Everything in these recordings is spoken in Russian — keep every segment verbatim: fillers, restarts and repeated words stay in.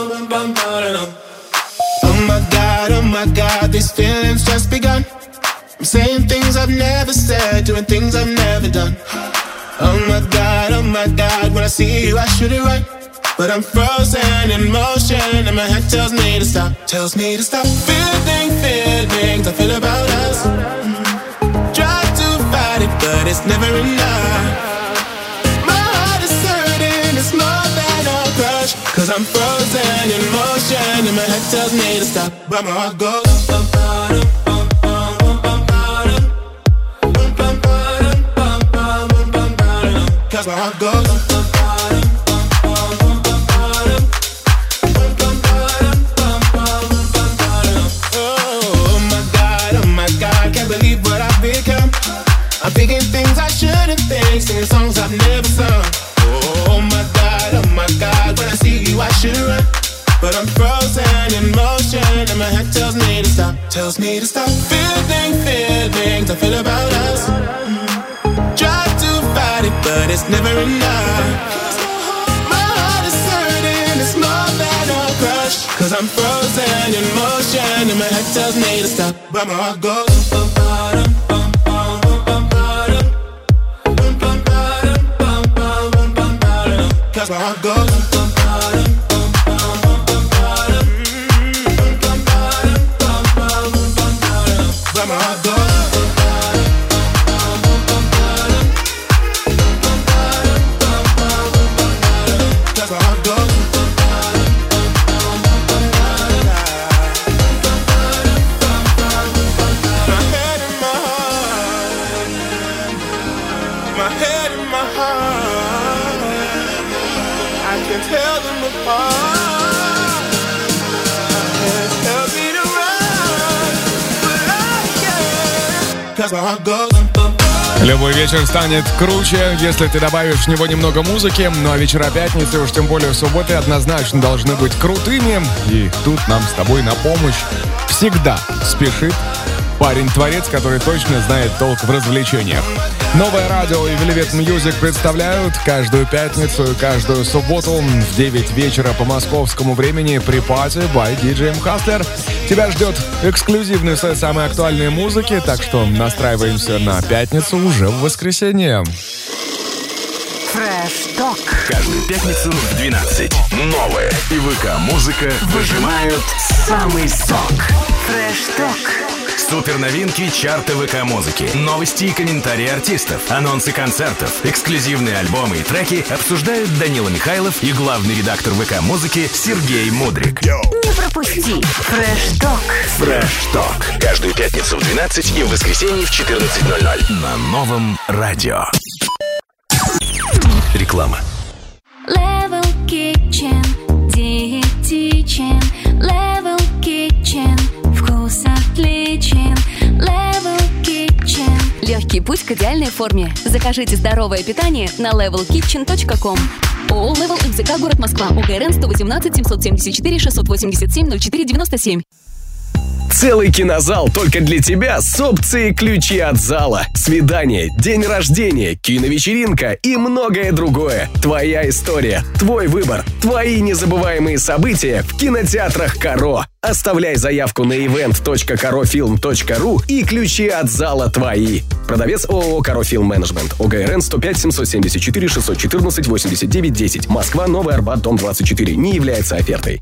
Oh my God, oh my God, these feelings just begun. I'm saying things I've never said, doing things I've never done. Oh my God, oh my God, when I see you I shoot it right, but I'm frozen in motion and my head tells me to stop, tells me to stop. Feeling, feelings I feel about us. Try to fight it, but it's never enough. My heart is hurting, it's more than a crush, cause I'm frozen in motion and my head tells me to stop, but my heart goes bum, bum, bum, bum, bum, bum, bum, bum, bum, bum, bum, cause my heart goes I'm thinking things I shouldn't think, singing songs I've never sung. Oh my God, oh my God, when I see you I should run, but I'm frozen in motion and my head tells me to stop, tells me to stop. Feeling, feelings I feel about us. Try to fight it, but it's never enough. My heart is hurting, it's more than a crush, cause I'm frozen in motion and my head tells me to stop, but my heart goes bum, bum, bum. Cause my heart goes bum, bum, bum, bum, bum, bum, bum, bum, but my heart goes bum, bum, bum, bum, cause my heart goes my head in my heart, my head in my heart, I can tell them apart. Can't tell me to run, but I can. Cause my heart goes. Любой вечер станет круче, если ты добавишь в него немного музыки. Ну а вечера пятницы, уж тем более субботы, однозначно должны быть крутыми. И тут нам с тобой на помощь всегда спешит парень-творец, который точно знает толк в развлечениях. Новое радио и Velvet Music представляют каждую пятницу и каждую субботу в девять вечера по московскому времени при пати by ди джей Hustler. Тебя ждет эксклюзивный сет самой актуальной музыки, так что настраиваемся на пятницу уже в воскресенье. Fresh Talk. Каждую пятницу в двенадцать. Новая и ВК-музыка выжимают самый сок. Fresh Talk. Супер новинки чарта ВК-музыки, новости и комментарии артистов, анонсы концертов, эксклюзивные альбомы и треки обсуждают Данила Михайлов и главный редактор ВК-музыки Сергей Мудрик. Не пропусти Fresh Talk. Fresh Talk. Каждую пятницу в двенадцать и в воскресенье в четырнадцать ноль ноль на новом радио. Реклама. Level Kitchen, диетичен. Level Kitchen, вкус отличен. Level Kitchen. Легкий путь к идеальной форме. Закажите здоровое питание на левел китчен точка ком. ООО «Level эм зэ ка», город Москва. УГРН сто восемнадцать семьсот семьдесят четыре шестьсот восемьдесят семь ноль четыре девяносто семь. Целый кинозал только для тебя с опцией ключи от зала. Свидание, день рождения, киновечеринка и многое другое. Твоя история, твой выбор, твои незабываемые события в кинотеатрах Каро. Оставляй заявку на ивент точка карофилм точка ру и ключи от зала твои. Продавец ООО «Карофилм Менеджмент». ОГРН сто пять семьсот семьдесят четыре шестьсот четырнадцать восемьдесят девять десять. Москва, Новый Арбат, дом двадцать четыре. Не является офертой.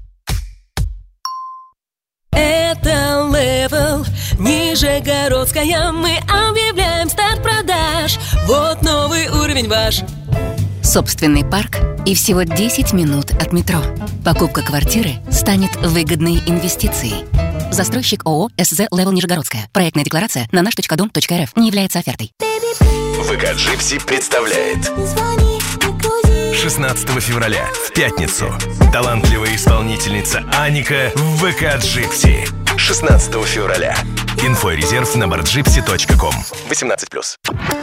Это Level, Нижегородская. Мы объявляем старт продаж. Вот новый уровень ваш. Собственный парк и всего десять минут от метро. Покупка квартиры станет выгодной инвестицией. Застройщик ООО «СЗ Level Нижегородская». Проектная декларация на наш точка дом точка эр эф не является офертой. ВК Джипси представляет шестнадцатого февраля в пятницу. Талантливая исполнительница Аника в ВК Джипси. шестнадцатого февраля. Инфо и резерв на барджипси точка ком. восемнадцать плюс.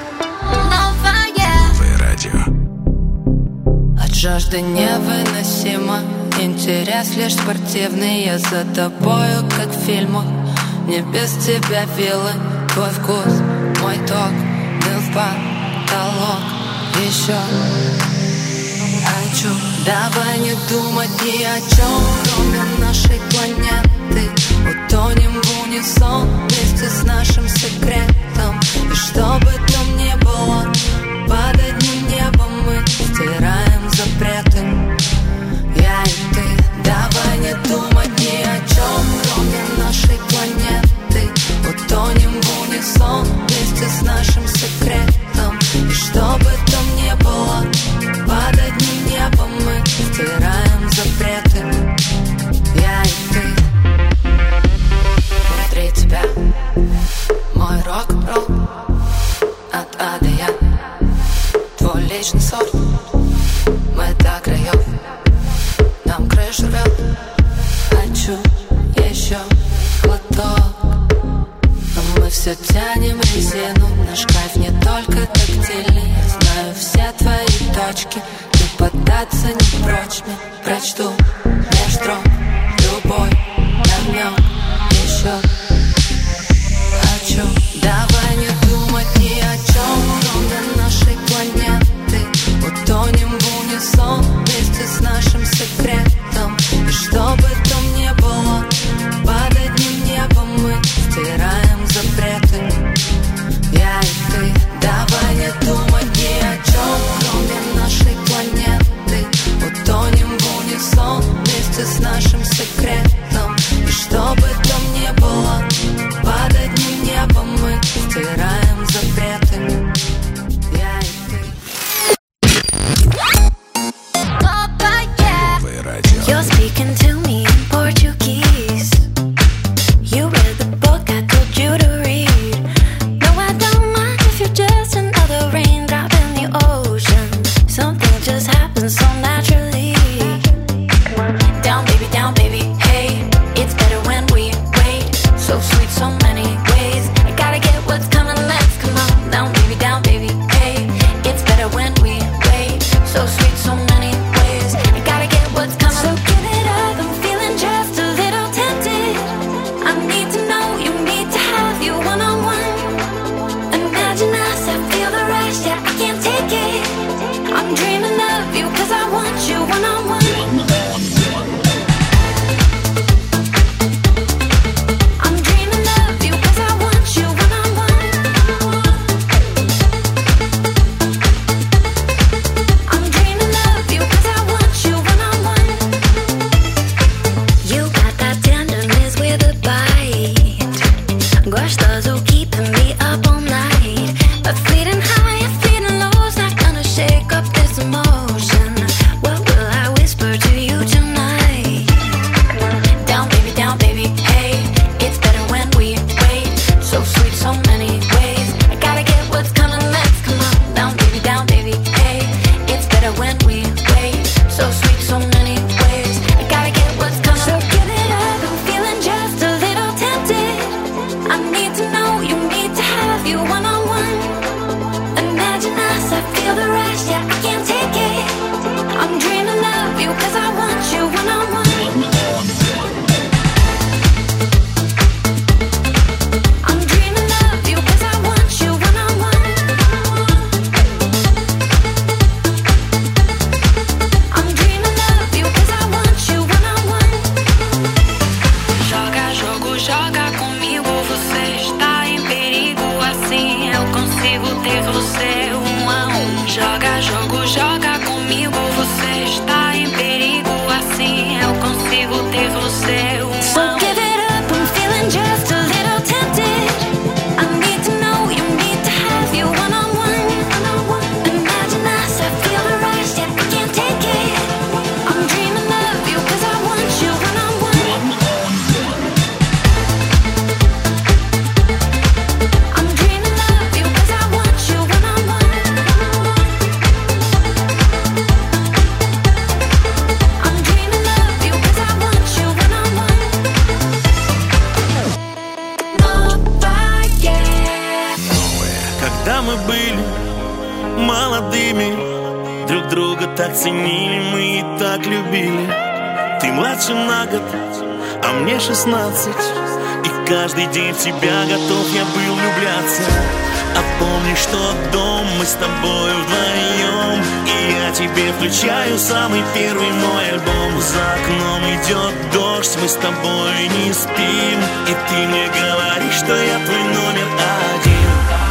Новое радио. От жажды невыносимо. Интерес лишь спортивный. Я за тобою, как в фильмах. Не без тебя вилы. Твой вкус, мой ток. Дым в потолок. Еще хочу Давай не думать ни о чем, кроме нашей планеты. Утонем в унисон вместе с нашим секретом. И что бы там ни было, под одним небом мы стираем запреты. Я и ты. Давай не думать ни о чем, кроме нашей планеты. Утонем в унисон вместе с нашим секретом. И что бы там ни было, под одним небом мы стираем запреты. Я и ты. Внутри тебя мой рок-н-ролл. От А до Я. Твой личный сорт. Мы до краев. Нам крышу рвет. Хочу еще глоток. Но мы все тянем резину. Наш кайф не только тактильный. Я знаю все твои точки. Ты поддаться не прочь мне. Прочту меж строк любой намек. Еще хочу. Давай не думать ни о чем, кроме нашей планеты. Утонем в унисон вместе с нашим секретом. И что бы там ни было, под одним небом мы стираем запреты. Я и ты. Давай не думать ни о чем, кроме нашей планеты. Утонем в унисон вместе с нашим секретом. И что бы там ни было, под одним небом мы стираем запреты. Я и ты. You're speaking to me in Portuguese. You read the book I told you to read. No, I don't mind if you're just another raindrop in the ocean. Something just happens so naturally. Down, baby, down, baby, hey. It's better when we wait. So sweet, so many ways. I gotta get what's coming, let's come on. Down, baby, down, baby, hey. It's better when we wait. So sweet, so many ways. I gotta get what's coming. So give it up, I'm feeling just a little tempted. I need to know, you need to have you one on one. Imagine us, I feel the rush, yeah, I can't take it. I'm dreaming of you, cause I want you one on one. I'm dreaming of you, cause I want you one on one. I'm dreaming of you, cause I want you one on one. You got that tenderness with a bite. Gostoso keeping me up all night. But feeling high and feeling low's not gonna shake up this emotion. What will I whisper to you tonight? Down, baby, down, baby, hey. It's better when we wait. So sweet, so many ways. I gotta get what's coming, let's come on. Down, baby, down, baby, hey. It's better when we wait. So sweet, so many ways. I gotta get what's coming. So give it up, I'm feeling just a little tempted. I need to know, you need to have you one on one. Imagine us, I feel the rush, yeah, I can't take it. I'm dreaming of you, cause I want you one on one. I'm dreaming of you, cause I want you one on one. I'm dreaming of you, cause I want you one on one. Joga jogo, joga comigo, você está em perigo. Assim eu consigo ter você um a um. Joga jogo, joga comigo, você está em perigo. Assim eu consigo ter você um a um. So give it up, I'm feeling just a little tempted. I need to know, you need to have you one on one. Imagine us, I feel the rush, yeah, I can't take it. I'm dreaming of you, cause I want you one on one. I'm dreaming of you, cause I want you one on one. I'm dreaming of you, cause I want you one on one. Когда мы были молодыми, друг друга так ценили, мы и так любили. Ты младше на год, а мне шестнадцать. И каждый день в тебя готов я был влюбляться. А помнишь тот дом, мы с тобой вдвоем, и я тебе включаю самый первый мой альбом. За окном идет дождь, мы с тобой не спим, и ты мне говоришь, что я твой номер один.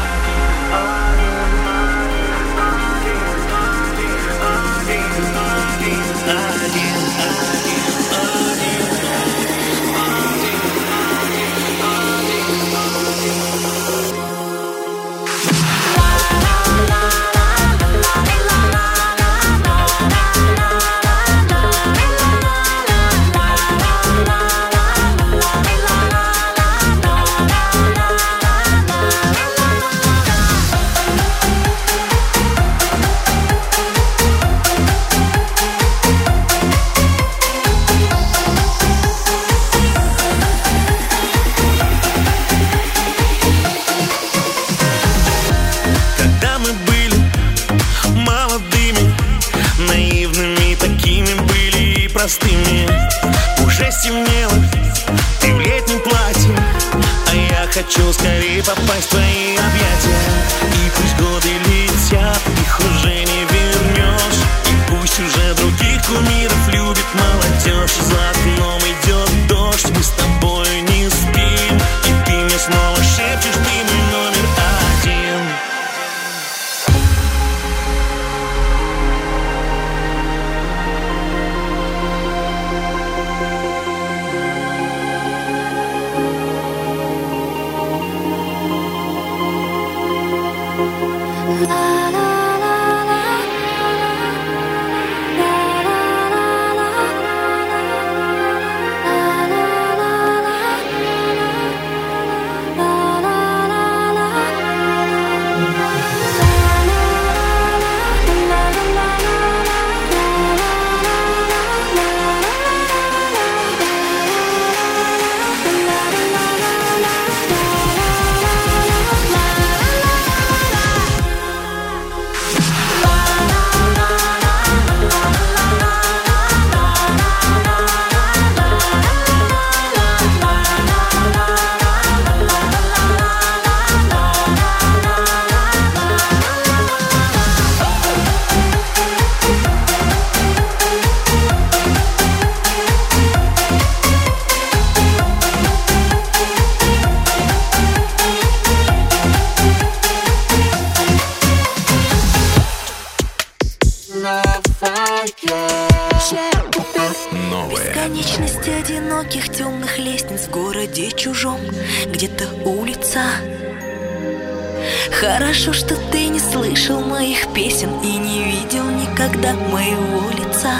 Уже стемнело, ты в летнем платье, а я хочу скорее попасть в твои объятия. И пусть годы летят, их уже не вернешь, и пусть уже других кумиров любит молодежь. За окном идет дождь, мы с тобой не спим, и ты мне снова шепчешь, ты мой номер один. Бесконечность одиноких темных лестниц в городе чужом, где-то улица. Хорошо, что ты не слышал моих песен и не видел никогда моего лица.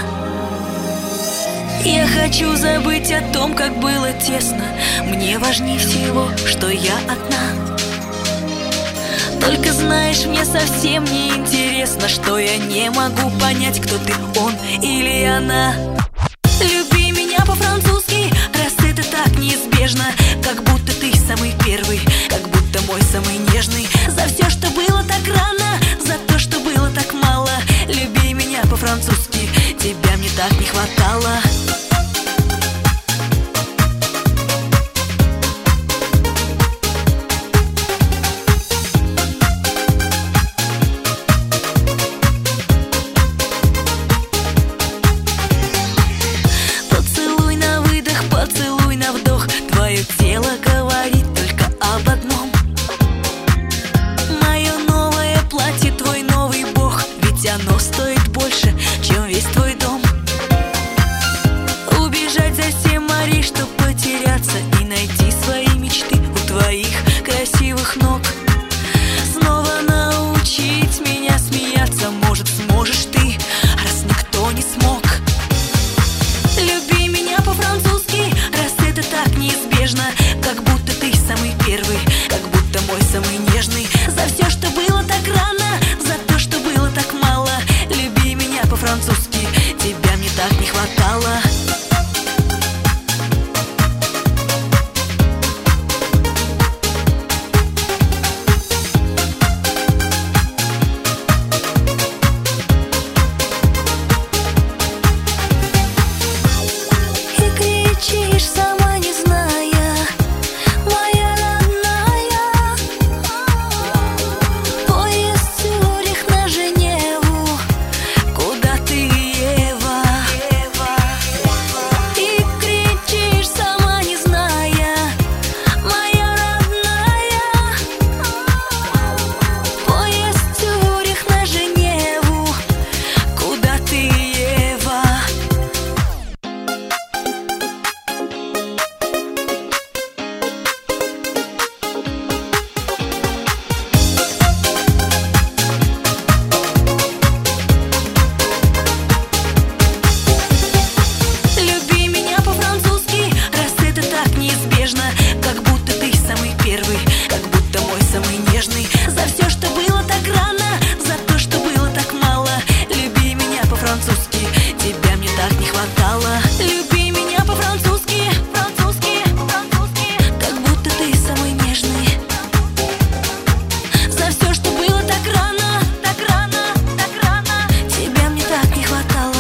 Я хочу забыть о том, как было тесно. Мне важнее всего, что я одна. Только знаешь, мне совсем не интересно, что я не могу понять, кто ты, он или она. Люби меня по-французски, раз это так неизбежно, как будто ты самый первый, как будто мой самый нежный. За все, что было так рано, за то, что было так мало. Люби меня по-французски, тебя мне так не хватало. мама, люби меня по-французски, французски, французски, как будто ты самый нежный. За все, что было так рано, так рано, так рано, тебя мне так не хватало.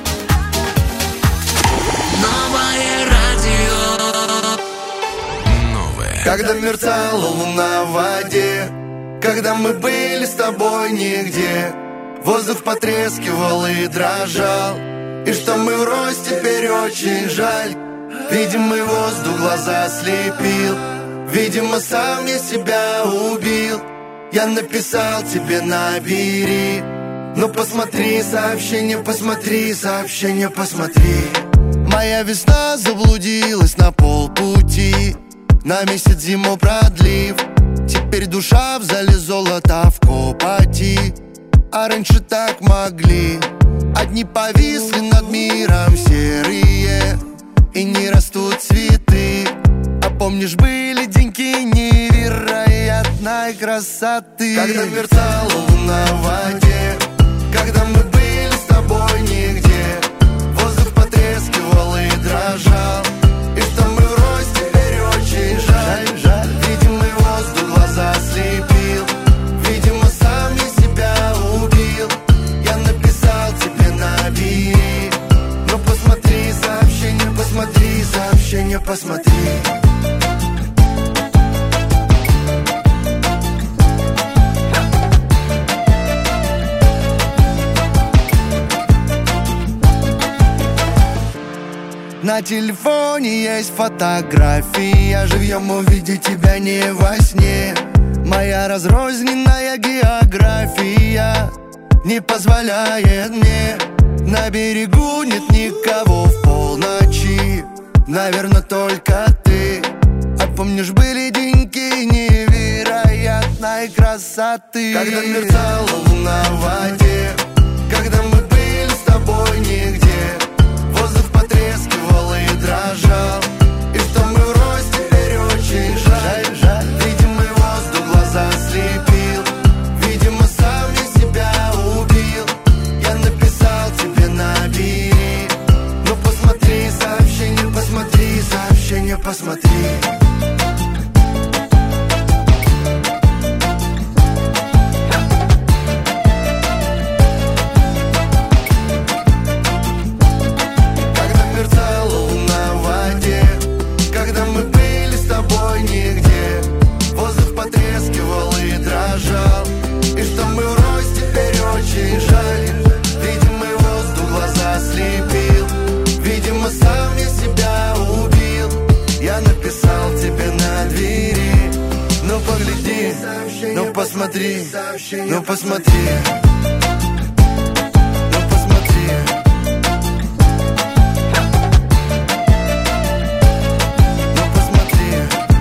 Новое радио. Новое. Когда мерцала луна в воде, когда мы были с тобой нигде, воздух потрескивал и дрожал. И что мы врозь, теперь очень жаль. Видимо, воздух глаза слепил, видимо, сам я себя убил. Я написал тебе, набери, но посмотри сообщение, посмотри сообщение, посмотри. Моя весна заблудилась на полпути, на месяц зиму продлив. Теперь душа в зале золота в копоти, а раньше так могли. Одни повисли над миром серые, и не растут цветы. А помнишь, были деньки невероятной красоты, когда мерцала луна в воде, когда мы были с тобой нигде, воздух потрескивал и дрожал. И что мы врозь, теперь очень жаль, жаль. Видимо, воздух глаза слепил, видимо, сам я себя убил. Я написал тебе, набери, но посмотри сообщение, посмотри сообщение, посмотри. На телефоне есть фотография, живьем увидеть тебя не во сне. Моя разрозненная география не позволяет мне. На берегу нет никого в полночи, наверное, только ты. А помнишь, были деньки невероятной красоты, когда мерцала луна в воде, когда мы были с тобой нигде, воздух потрескивал и дрожал. И что мы врозь, теперь очень жаль, жаль. Видимо, воздух глаза слепил, видимо, сам я себя убил. Я написал тебе, набери, но посмотри сообщение, посмотри сообщение, посмотри. Ну посмотри, ну посмотри, ну посмотри. Ну посмотри.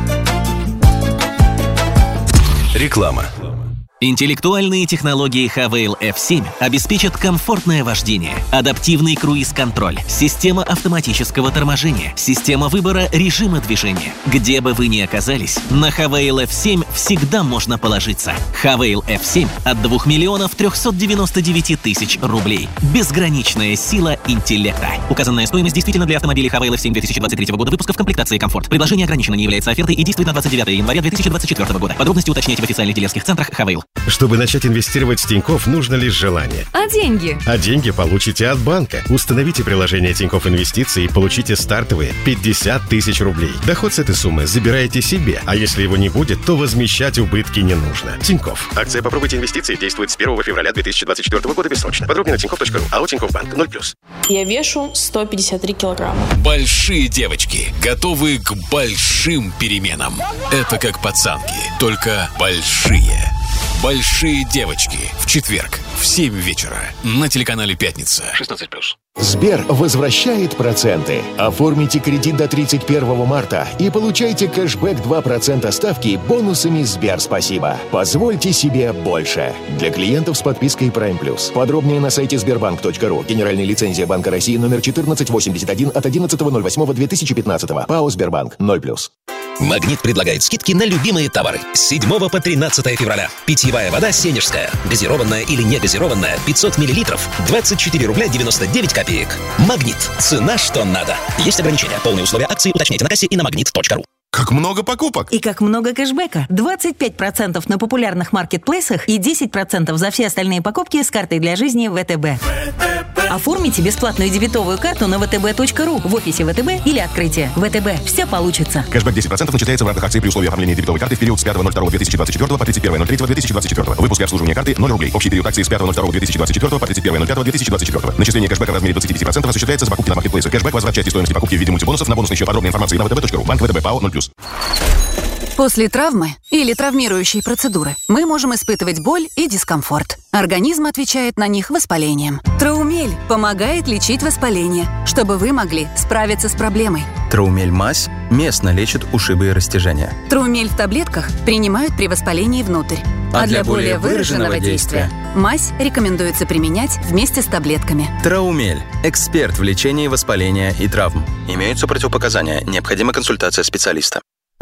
Реклама. Интеллектуальные технологии Havail эф семь обеспечат комфортное вождение, адаптивный круиз-контроль, система автоматического торможения, система выбора режима движения. Где бы вы ни оказались, на Havail эф семь всегда можно положиться. Havail эф семь от двух миллионов трехсот девяноста девяти тысяч рублей. Безграничная сила интеллекта. Указанная стоимость действительно для автомобилей Havail эф семь две тысячи двадцать третьего года выпуска в комплектации «Комфорт». Предложение ограничено, не является офертой и действует на двадцать девятое января две тысячи двадцать четвёртого года. Подробности уточняйте в официальных дилерских центрах Havail. Чтобы начать инвестировать в Тинькофф, нужно лишь желание. А деньги? А деньги получите от банка. Установите приложение Тинькофф Инвестиции и получите стартовые пятьдесят тысяч рублей. Доход с этой суммы забираете себе, а если его не будет, то возмещать убытки не нужно. Тинькофф. Акция «Попробуйте инвестиции» действует с первого февраля две тысячи двадцать четвёртого года бессрочно. Подробнее на тинькофф точка ру. АО «Тинькофф Банк» ноль плюс. Я вешу сто пятьдесят три килограмма. Большие девочки, готовы к большим переменам. Это как пацанки, только большие. Большие девочки. В четверг в семь вечера на телеканале «Пятница». шестнадцать плюс. Сбер возвращает проценты. Оформите кредит до тридцать первого марта и получайте кэшбэк два процента ставки бонусами Сбер Спасибо. Позвольте себе больше. Для клиентов с подпиской Prime Plus. Подробнее на сайте сбербанк точка ру. Генеральная лицензия Банка России номер четырнадцать восемьдесят один от одиннадцатого ноль восьмого две тысячи пятнадцатого. ПАО «Сбербанк» ноль плюс. «Магнит» предлагает скидки на любимые товары. С седьмого по тринадцатое февраля. Питьевая вода «Сенежская». Газированная или негазированная пятьсот миллилитров. двадцать четыре рубля девяносто девять копеек. «Магнит». Цена, что надо. Есть ограничения. Полные условия акции уточняйте на кассе и на магнит точка ру. Как много покупок! И как много кэшбэка. двадцать пять процентов на популярных маркетплейсах и десять процентов за все остальные покупки с картой для жизни ВТБ. Оформите бесплатную дебетовую карту на вэ тэ бэ точка ру в офисе ВТБ или открытие. ВТБ. Все получится. Кэшбэк десять процентов начисляется в рамках акции при условии оформления дебетовой карты в период с пятого ноль второго две тысячи двадцать четвёртого по тридцать первое ноль третьего две тысячи двадцать четвёртого. Выпуск и обслуживание карты ноль рублей. Общий период акции с пятого ноль второго две тысячи двадцать четвёртого по тридцать первое ноль пятого две тысячи двадцать четвёртого. Начисление кэшбэка в размере двадцать пять процентов осуществляется с покупки на маркетплейсе. Кэшбэк возврат части стоимости покупки в виде мультибонусов на бонусный счет. Подробная информация на вэ тэ бэ точка ру. Банк ВТБ ПАО ноль плюс. После травмы или травмирующей процедуры мы можем испытывать боль и дискомфорт. Организм отвечает на них воспалением. Траумель помогает лечить воспаление, чтобы вы могли справиться с проблемой. Траумель мазь местно лечит ушибы и растяжения. Траумель в таблетках принимают при воспалении внутрь. А, а для более выраженного действия мазь рекомендуется применять вместе с таблетками. Траумель – эксперт в лечении воспаления и травм. Имеются противопоказания. Необходима консультация специалиста.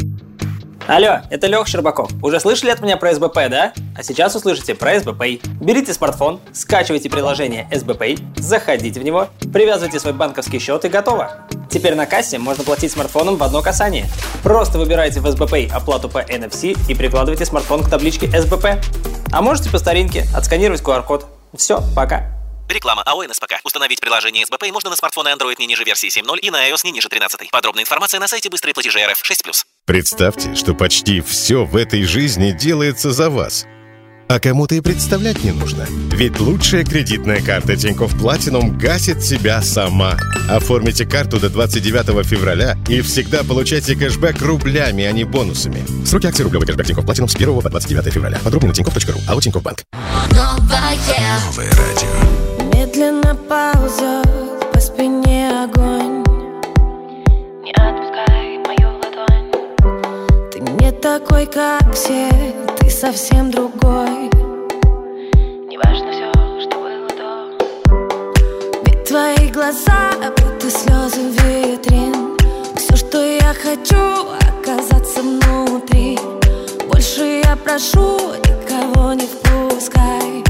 Алло, это Лёха Щербаков. Уже слышали от меня про эс бэ пэ, да? А сейчас услышите про эс бэ пэй. Берите смартфон, скачивайте приложение эс бэ пэй, заходите в него, привязывайте свой банковский счет и готово. Теперь на кассе можно платить смартфоном в одно касание. Просто выбирайте в эс бэ пэй оплату по эн эф си и прикладывайте смартфон к табличке эс бэ пэ. А можете по старинке отсканировать ку ар код. Все, пока. Реклама АО эн эс пэ ка. Установить приложение эс бэ пэй можно на смартфоны Android не ниже версии семь ноль и на iOS не ниже тринадцать. Подробная информация на сайте быстрые платежи эр эф шесть плюс. Представьте, что почти все в этой жизни делается за вас. А кому-то и представлять не нужно. Ведь лучшая кредитная карта Тинькофф Platinum гасит себя сама. Оформите карту до двадцать девятого февраля и всегда получайте кэшбэк рублями, а не бонусами. Сроки акции рублевый кэшбэк Тинькофф Platinum с первого по двадцать девятое февраля. Подробнее на тинькофф точка ру. АО Тинькофф Банк. Новое радио. Медленно ползет по спине огонь. Не отпускай мою ладонь. Ты не такой, как все, ты совсем другой. Неважно все, что было до. Ведь твои глаза, будто слезы витрин. Все, что я хочу, оказаться внутри. Больше я прошу, никого не впускай.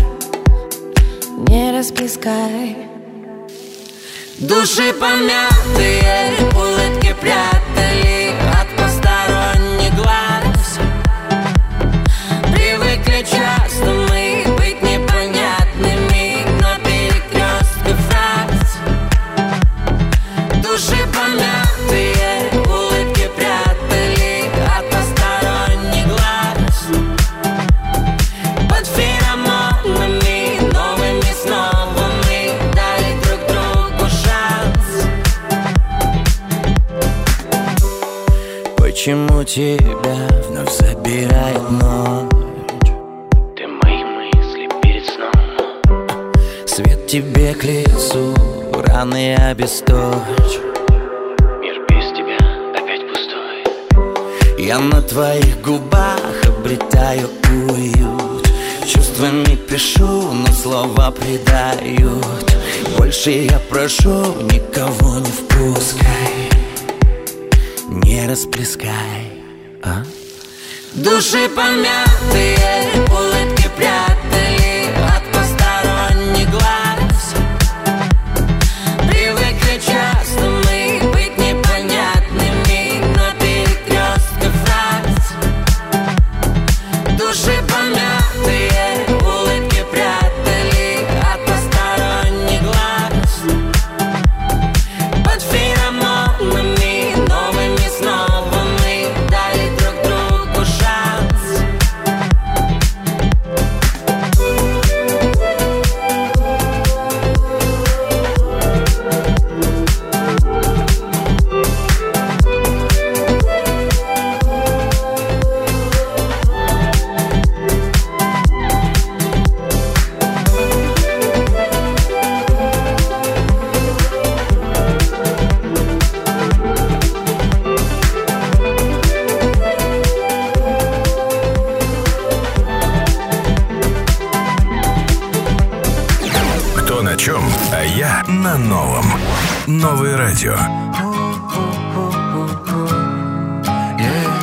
Не расплескай. Души помятые, улыбки прятали от посторонних глаз. Привыкли часто мы быть непонятными на перекрестке фраз. Души помятые, улыбки прятали от посторонних глаз. Под феромонами новыми снова мы дали друг другу шанс. Почему тебя вновь забирает ночь? Ты мои мысли перед сном. Свет тебе к лицу, раны обесточь. Мир без тебя опять пустой. Я на твоих губах обретаю уют. Чувствами пишу, но слова предают. Больше я прошу, никого не впускай. Не расплескай, а? Души помятые, улыбки прятали от посторонних глаз. Привыкли часто мы быть непонятными на перекрестке фраз. Души помятые, улыбки прятали от посторонних глаз. Под феромонами новыми снова мы дали друг другу шанс. Кто на чем, а я на новом. Новое радио. Yeah.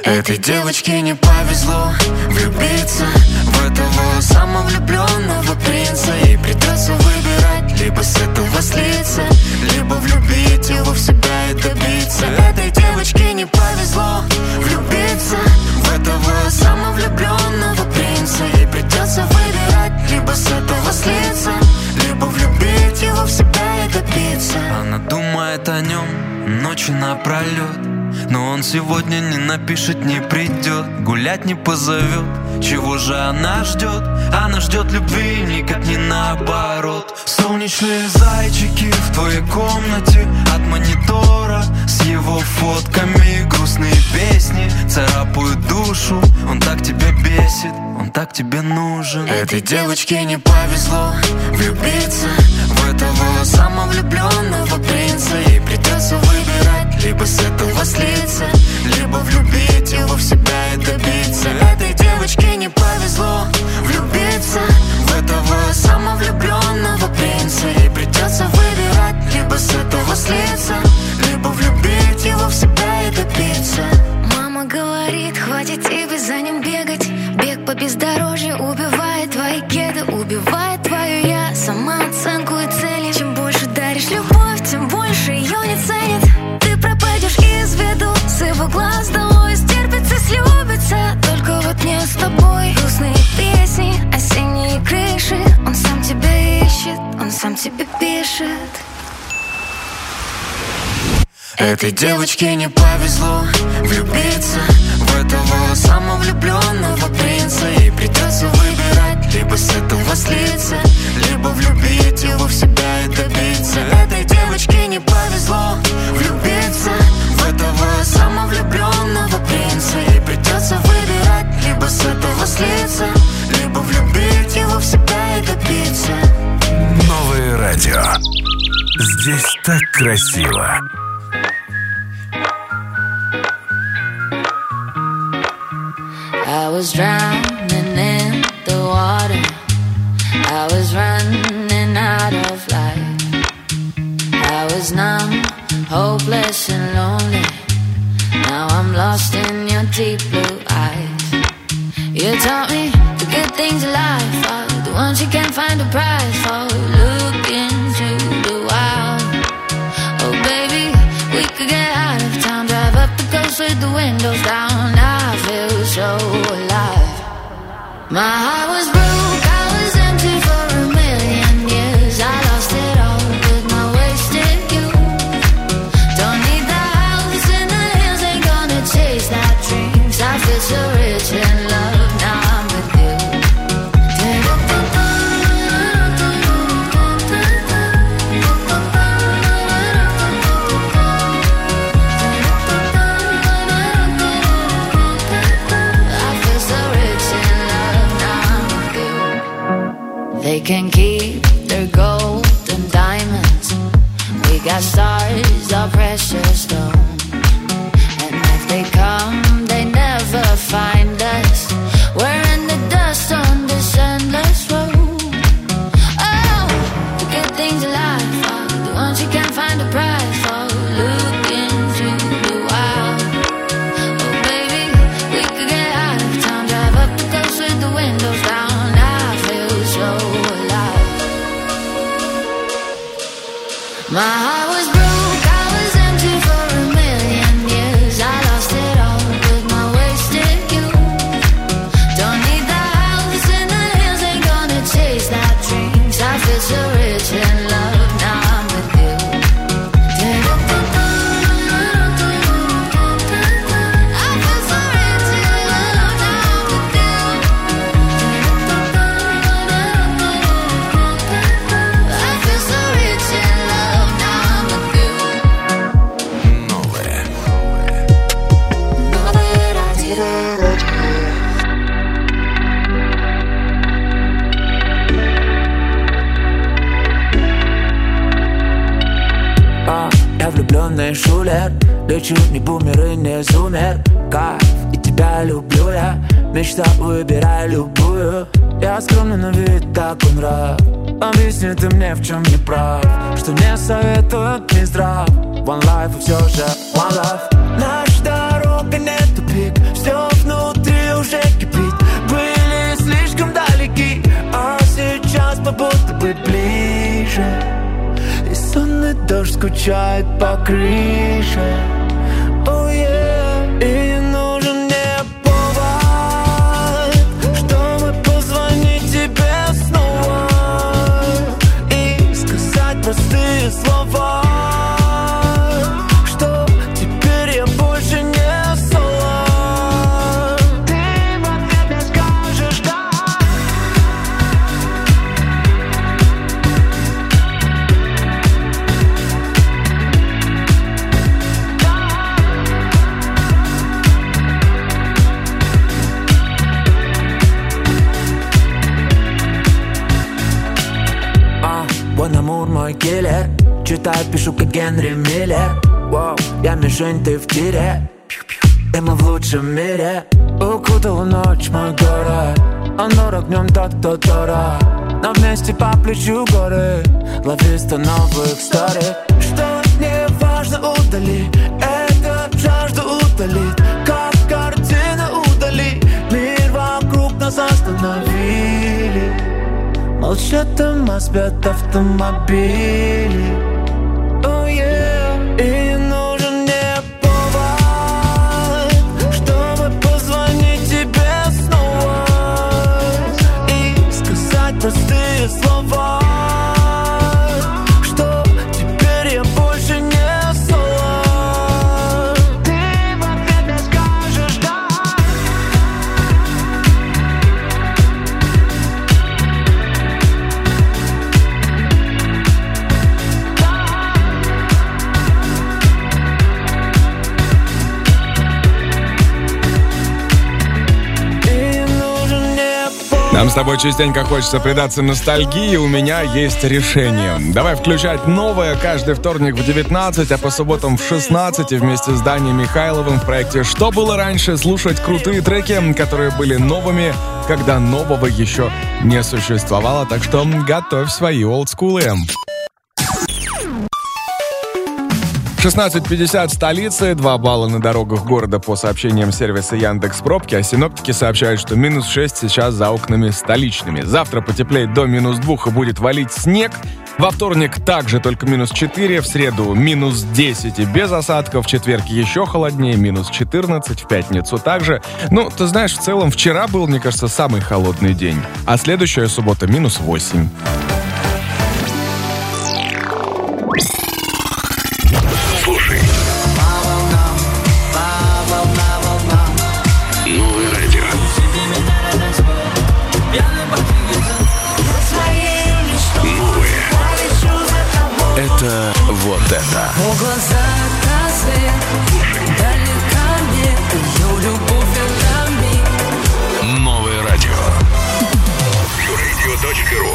Этой девочке не повезло влюбиться в этого самовлюбленного принца. Ей придется выбирать, либо с этого слиться, либо влюбить его в себя и добиться. Этой девочке не повезло влюбиться в этого самовлюбленного принца. Ей придется выбирать, либо с этого слиться, либо влюбить его в себя и добиться. Она думает о нем ночи напролет, но он сегодня не напишет, не придет, гулять не позовет. Чего же она ждет? Она ждет любви, никак не наоборот. Солнечные зайчики в твоей комнате, от монитора с его фотками грустные песни царапают душу. Он так тебя бесит, он так тебе нужен. Этой девочке не повезло влюбиться в этого самовлюбленного принца. Ей придется выбирать, либо с этого слиться, либо влюбить его в себя и добиться. Этой девочке не повезло влюбиться в этого самовлюбленного принца. Ей придется выбирать, либо с этого слиться, либо влюбить его в себя и добиться. Мама говорит, хватит тебе за ним бегать. Бег по бездорожью убивает твои кеды, убивает твою я, самооценку и цели. Чем больше даришь любовь, тем больше ее не ценит. Ты пропадешь из виду, с его глаз долой. Стерпится, слюбится, только вот не с тобой. Грустные песни, осенние крыши. Он сам тебя ищет, он сам тебе пишет. Этой девочке не повезло влюбиться в этого самовлюбленного принца. Ей придется выбирать, либо с этого слиться, либо влюбить его в себя и добиться. Этой девочке не повезло влюбиться в этого самовлюбленного принца. Ей придется выбирать, либо с этого слиться, либо влюбить его в себя и добиться. Новое радио. Здесь так красиво. I was drowning in the water. I was running out of life. I was numb, hopeless and lonely. Now I'm lost in your deep blue eyes. You taught me the good things of life are the ones you can't find a price for. Look into the wild. Oh baby, we could get out of town, drive up the coast with the windows down. I feel so alive. My heart was broke, I was empty for a million years. I lost it all with my wasted youth. Don't need the house in the hills, ain't gonna chase that dreams. I feel so rich in love, now I'm with you. They can keep their gold and diamonds. We got stars, our precious stones. And if they come, they never find us. We're in the dust on this endless road. Oh, the good things of life are the ones you can't find a price for. Look into the wild. Oh baby, we could get out of town, drive up the coast with the windows down. I feel so alive. My heart was broke, I was empty for a million years. I lost it all with my wasted youth. Don't need the house in the hills, ain't gonna chase that dreams. I feel so rich in love, now I'm with you. I feel so rich in love, now I'm with you. I feel so rich in love, now I'm with you. Новое. Новое радио. А, я влюбленный шулер, лечу не бумер и не зумер. Кайф, и тебя люблю я, мечта, выбирай любую. Я скромный на вид, так он рад. Объясни ты мне, в чем не прав, что не советуют Минздрав. One life и все же one love. Наша дорога не тупик, все тише, и сонный дождь скучает по крыше. Oh yeah. И не нужен мне повод, чтобы позвонить тебе снова и сказать простые слова, что теперь я больше не соло. Ты в ответ мне скажешь да. Бон амур, мой киллер. Читаю, пишу, как Генри Миллер. Воу, я мишень, ты в тире. И мы в лучшем мире. Укутала ночь мой город, а нор огнем так-то тора. Но вместе по плечу горы, лови сто новых стори. Что не важно, удали, это жажду утолит. Как картина удали, мир вокруг нас остановили. Молчат дома, спят автомобили. Oh yeah. И не нужен мне повод, чтобы позвонить тебе снова и сказать простые слова, что теперь я больше не соло. Ты в ответ мне скажешь да. Нам с тобой частенько хочется предаться ностальгии, у меня есть решение. Давай включать новое каждый вторник в девятнадцать, а по субботам в шестнадцать вместе с Даней Михайловым в проекте «Что было раньше?» слушать крутые треки, которые были новыми, когда нового еще не существовало. Так что готовь свои олдскулы. шестнадцать пятьдесят столицы, два балла на дорогах города по сообщениям сервиса Яндекс.Пробки, а синоптики сообщают, что минус шесть сейчас за окнами столичными. Завтра потеплеет до минус двух и будет валить снег. Во вторник также только минус четыре, в среду минус десять и без осадков, в четверг еще холоднее, минус четырнадцать, в пятницу также. Ну, ты знаешь, в целом вчера был, мне кажется, самый холодный день, а следующая суббота минус восемь. Это вот это. О, глаза косы, далеко мне ее любовь это миг. Новое радио. юрадио точка ру.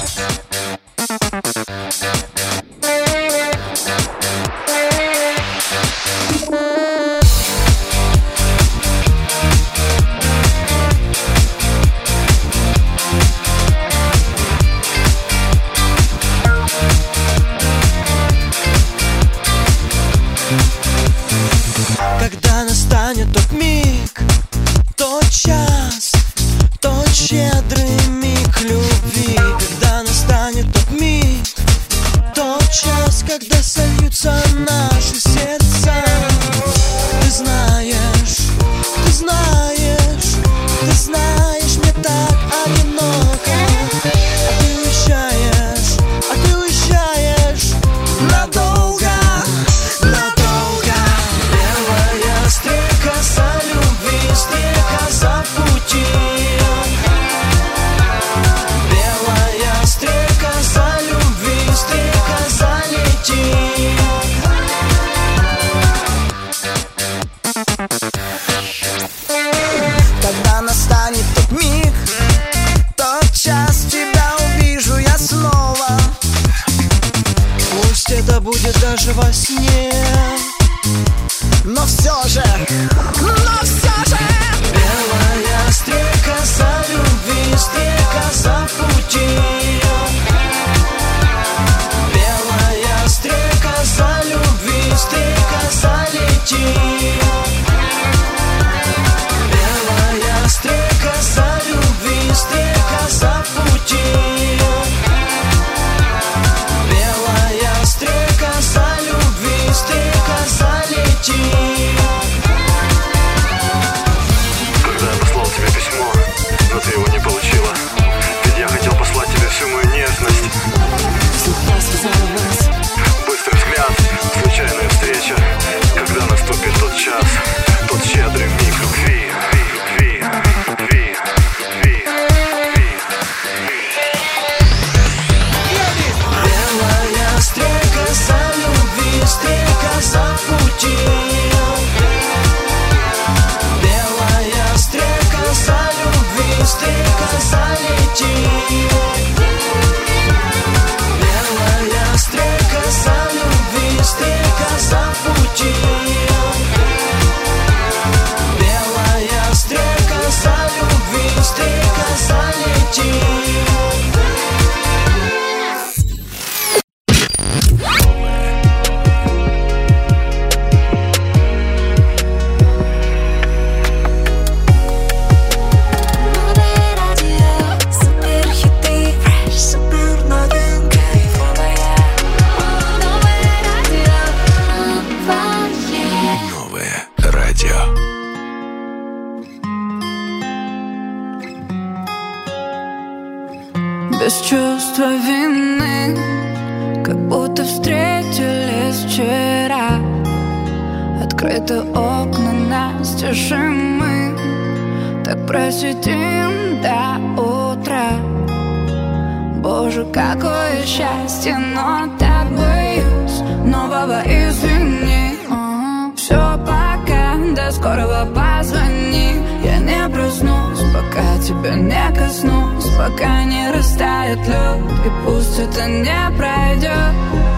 Когда настанет тот миг, тот час, тот щедрый миг любви. Когда настанет тот миг, тот час, когда сольются наши сердца. Ты знаешь, ты знаешь, ты знаешь, мне так одиноко. А ты уезжаешь, а ты уезжаешь надолго, надолго. Белая стрекоза любви, стрекоза пути. Белая стрекоза любви, стрекоза лети. Когда настанет тот миг, тот час, тебя увижу я снова. Пусть это будет даже во сне, но все же, но все же. Белая стрекоза любви, стрекоза пути. Белая стрекоза любви, стрекоза лети. Белая стрекоза любви, стрекоза пути. чувство вины, как будто встретились вчера. Открыты окна настежь, и мы так просидим до утра. Боже, какое счастье, но так боюсь нового извини. uh-huh. Все, пока, до скорого позвони. Я не проснусь, пока тебя не коснусь, пока не растает лед, и пусть это не пройдет.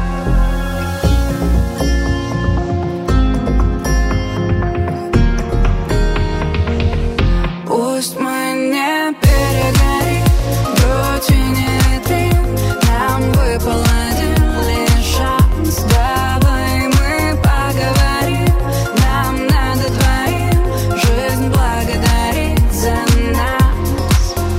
Пусть мы не перегорим, грудь и не ты. Нам выпал один лишь шанс. Давай мы поговорим. Нам надо двоим жизнь благодарить за нас.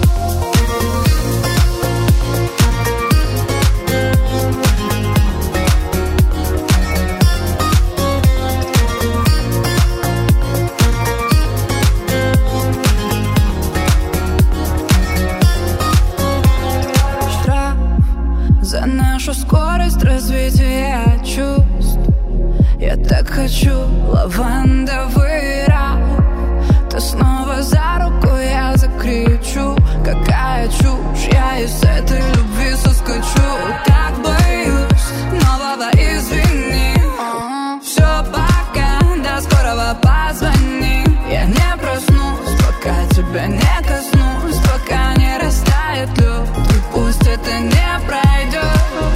За нашу скорость развития чувств. Я так хочу лавандовый рай. Ты снова за руку, я закричу. Какая чушь, я из этой любви соскочу. Так боюсь нового извини. uh-huh. Все, пока, до скорого позвони. Я не проснусь, пока тебя не коснусь, пока не растает лед, и пусть это не пройдет.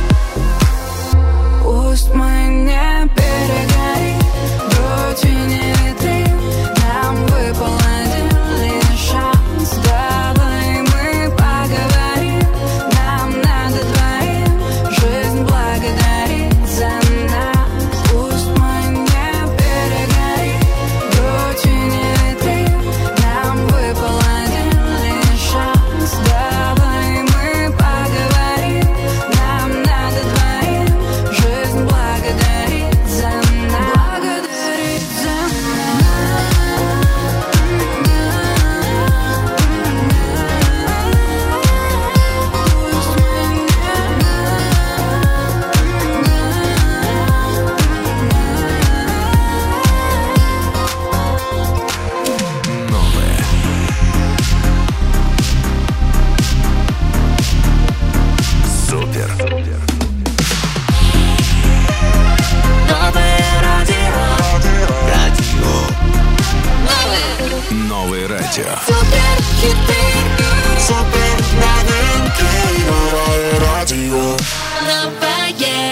Пусть мы не перегорим, грудь и не ты. Нам выпал один лишь шанс. Давай мы поговорим. Нам надо двоим жизнь благодарить за нас. Пусть мы не перегорим, грудь и не ты. Нам выпал один лишь шанс. Давай мы поговорим. Нам надо двоим жизнь благодарить за нас. Благодарить за Супер. Новое радио. Радио. Новое радио. Супер хиты. Супер новинки. Новое радио. Новое.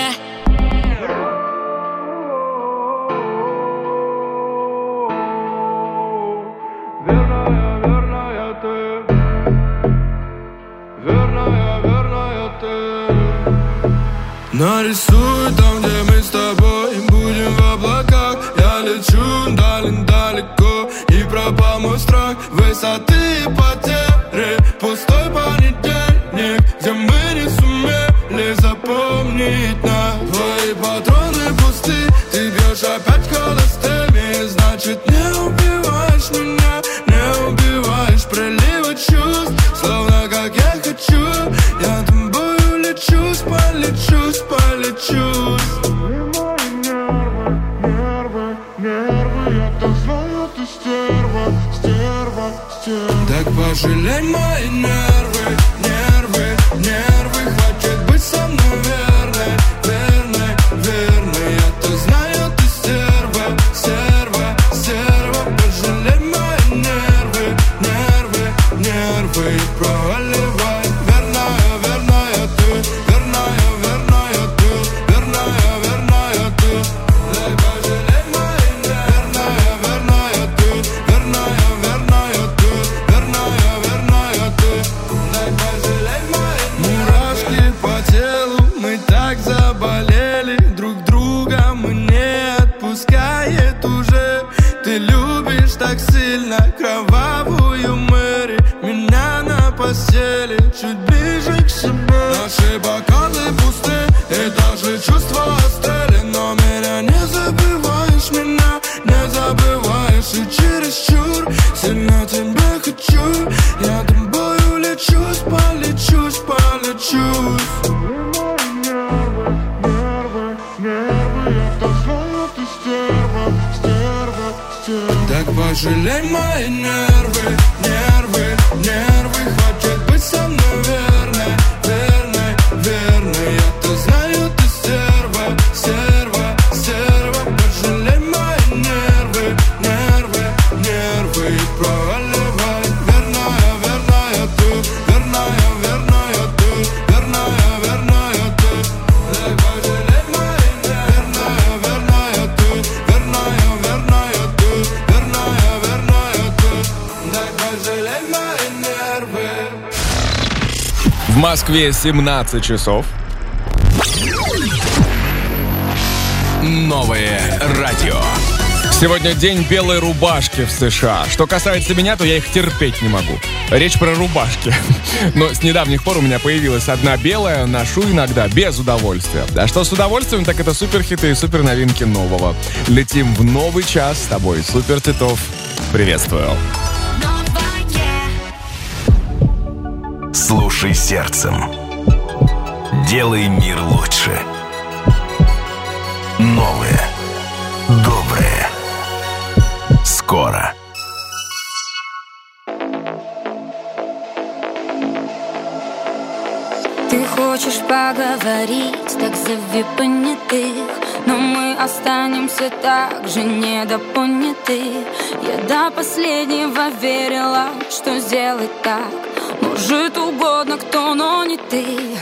Нарисуй там, где мы с тобой будем в облаках. Я лечу далеко, далеко, и пропал мой страх высоты и потери. Пустой понедельник, где мы не сумели запомнить нас. Твои патроны пусты, ты бьешь опять холостыми. Значит, не убиваешь меня, не убиваешь приливы чувств. Словно как я хочу, я тобою лечусь, полечусь, полечусь. Так пожалей мои нервы, нервы, нервы. Хватит быть со мной верной, верной, верной. Я-то знаю, ты стерва, стерва, стерва. Пожалей мои нервы, нервы, нервы. И проваливай. Верная, верная ты, верная, верная ты, верная, верная ты. Дай пожалей мои нервы, верная, верная ты, верная, верная ты, верная, верная ты. пожалей мои нервы, нервы, нервы. Хочет быть со мной верной, верной, верной. Я-то знаю, ты стерва, стерва, стерва. Пожалей мои нервы, нервы, нервы. И проваливай, верная, верная ты, верная, верная ты, верная, верная ты. Дай пожалей мои нервы, верная, верная ты, верная, верная ты, верная, верная ты. Дай пожалей мои нервы. В Москве семнадцать часов. Новое радио. Сегодня день белой рубашки в США. Что касается меня, то я их терпеть не могу. Речь про рубашки. Но с недавних пор у меня появилась одна белая, ношу иногда без удовольствия. А что с удовольствием, так это суперхиты и суперновинки нового. Летим в новый час с тобой, Супер Титов. Приветствую. Слушай сердцем. Делай мир лучше. Новое. Доброе. Скоро. Ты хочешь поговорить, так зови понятых. Но мы останемся так же недопоняты. Я до последнего верила, что сделать так может угодно кто, но не ты.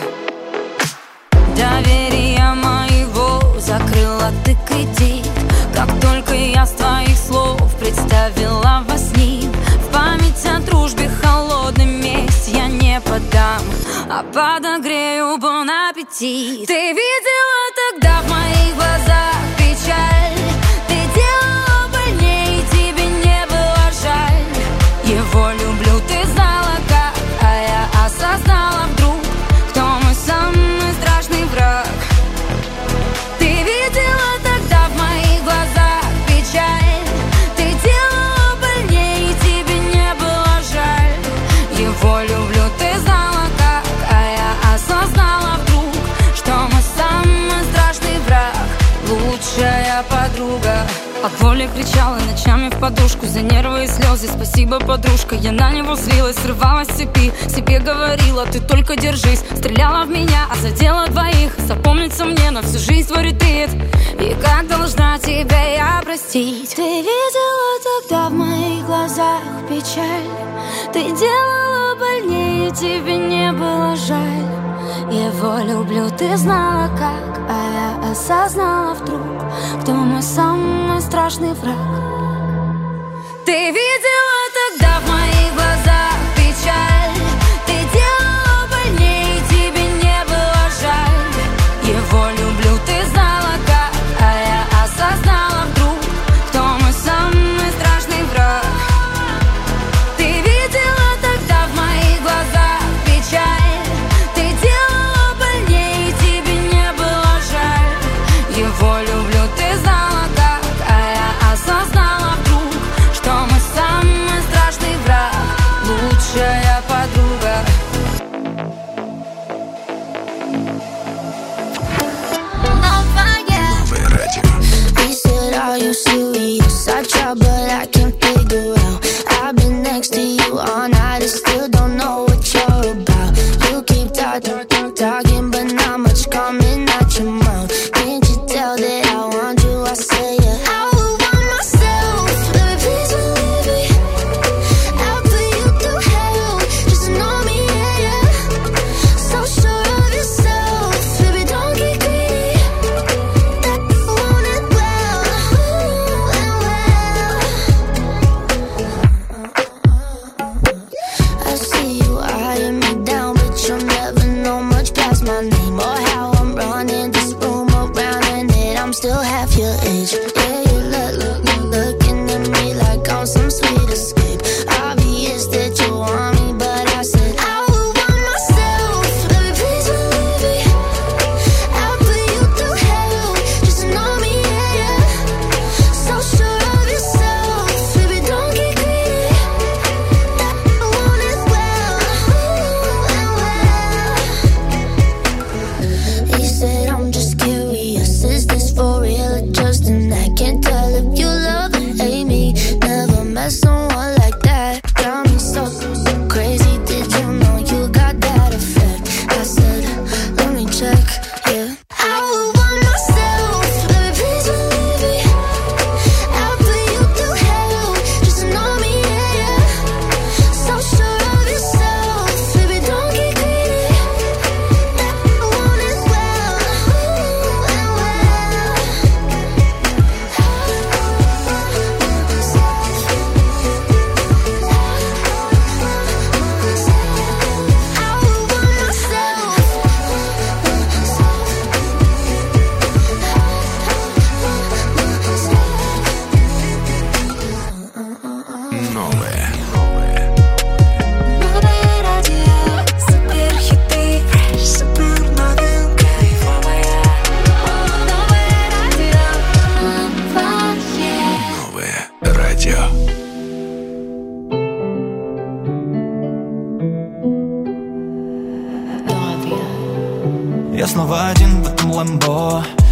Доверия моего закрыла ты кредит. Как только я с твоих слов представила вас с ним, в память о дружбе холодный месть я не подам, а подогрею бон аппетит. Ты видела тогда в моих глазах печаль. Ты делала больнее, и тебе не было жаль. Его люблю, ты знала как, а я осознала вдруг, кто мой самый страшный враг. Ты видела тогда в моих глазах печаль. Ты делала больнее, и тебе не было жаль. Его люблю, ты знала как, а я осознала вдруг, что мой самый страшный враг, лучшая подруга. От боли кричала ночами в подушку, за нервы и слезы спасибо, подружка. Я на него злилась, срывалась с цепи, себе говорила, ты только держись. Стреляла в меня, а задела двоих. Запомнится мне на всю жизнь твой ретрит. И как должна тебя я простить? Ты видела тогда в моих глазах печаль. Ты делала больнее, тебе не было жаль. Его люблю, ты знала как, а я осознала вдруг, кто мой самый страшный враг. Ты видела тогда в моих глазах печаль. Ты делала больнее, тебе не было жаль. Его люблю, ты знала как, а я осознала вдруг, кто мой самый страшный враг. Ты видела тогда в моих глазах печаль. Ты делала больнее, тебе не было жаль. Его люблю, ты знала как, а я осознала вдруг, что мой самый страшный враг, лучшая подруга. Новое радио. He said, are you serious? I try, but I can't figure out. I've been next to you all night and still don't know what you're about. You keep talking, talking, but not much coming out your mouth. Can't you tell that I want you? I say yeah. I would want myself, baby, please believe me. I'll put you through hell, just know me, yeah, yeah. So sure of yourself, baby, don't get greedy. That I want it well, well, well. I see you eyeing me down, but you'll never know much past my name or how I'm running this room around, and that I'm still half your age. Yeah, you look, look, look, looking at me like I'm some sweet escape. Obvious that you want me, but I said I would want myself, baby, please believe me. I'll put you through hell, just know me, yeah, yeah. So sure of yourself, baby, don't get greedy. That I want it well, well, well. He said I'm just curious, is this for real or just an act?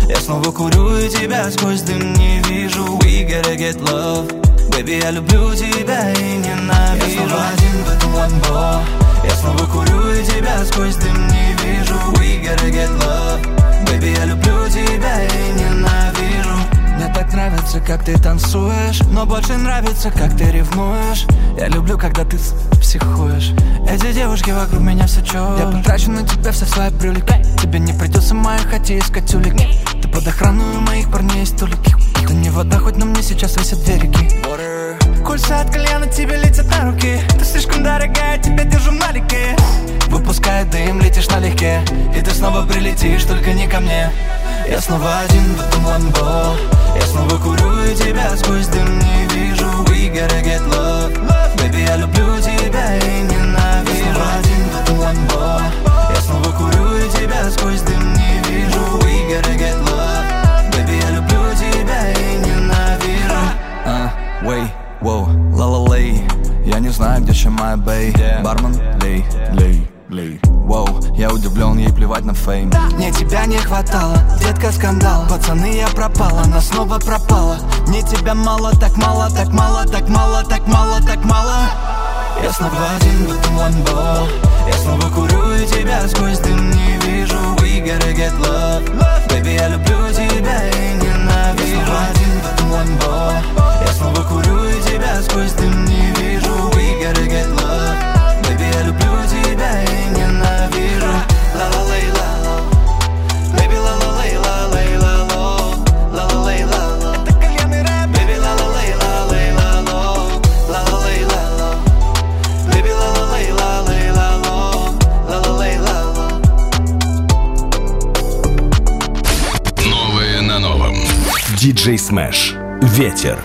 Я снова курю и тебя сквозь дым не вижу. We gotta get love. Baby, я люблю тебя и ненавижу. Я снова один в этом ламбо. Я снова курю и тебя сквозь дым не вижу. We gotta get love. Baby, я люблю тебя и ненавижу. Мне так нравится, как ты танцуешь, но больше нравится, как ты ревнуешь. Я люблю, когда ты психуешь. Эти девушки вокруг меня все чё. Я потрачу на тебя все свои брюлик. Тебе не придется моих хоти искать улик. Ты под охрану у моих парней столики. Это не вода, хоть на мне сейчас висят две реки. Кольца от кальяна тебе летят на руки. Ты слишком дорогая, тебя держу в налике. Выпуская дым, летишь налегке. И ты снова прилетишь, только не ко мне. Я снова один в этом ламбо. Я снова курю и тебя сквозь дым не вижу. We gotta get love. Baby, я люблю тебя и ненавижу. Я снова один в этом ламбо. Я снова курю и тебя сквозь дым не вижу. We gotta get love. Baby, я люблю тебя и ненавижу. uh, Wait, wow, ла-ла-лей. Я не знаю, где еще моя бэй. Бармен, лей, лей, лей. Воу, я удивлен, ей плевать на фейм. Мне тебя не хватало, детка, скандал. Пацаны, я пропала, она снова пропала. Мне тебя мало, так мало, так мало, так мало, так мало, так мало. Я снова один в этом ламбо. Я снова курю и тебя сквозь дым не вижу. We gotta get love. Baby, я люблю тебя и ненавижу. Я снова один в этом ламбо. Я снова курю и тебя сквозь дым не вижу. We gotta get love. Baby, я люблю тебя и ненавижу. Ла-ла-лей, ла-ла. Baby, ла-ла-лей, ла-лей, ла-ло. Ла-ла-лей, ла-ла. Это кальянный рэп. Baby, ла-ла-лей, ла-лей, ла-ло. Ла-ла-лей, ла-ла. Baby, ла-ла-лей, ла-лей, ла-ло. Ла-ла-лей, ла-ла. Новое на новом. диджей Smash. Ветер.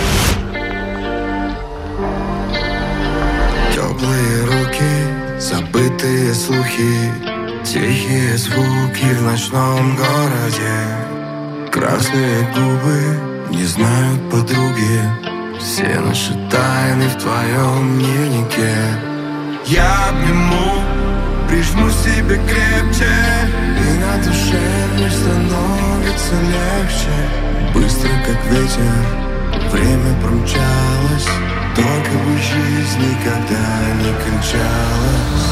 Теплые руки, забытые слухи, тихие звуки в ночном городе. Красные губы не знают подруги, все наши тайны в твоем дневнике. Я обниму, прижму себе крепче, и на душе мне становится легче. Быстро как ветер, время промчалось, только бы жизнь никогда не кончалась.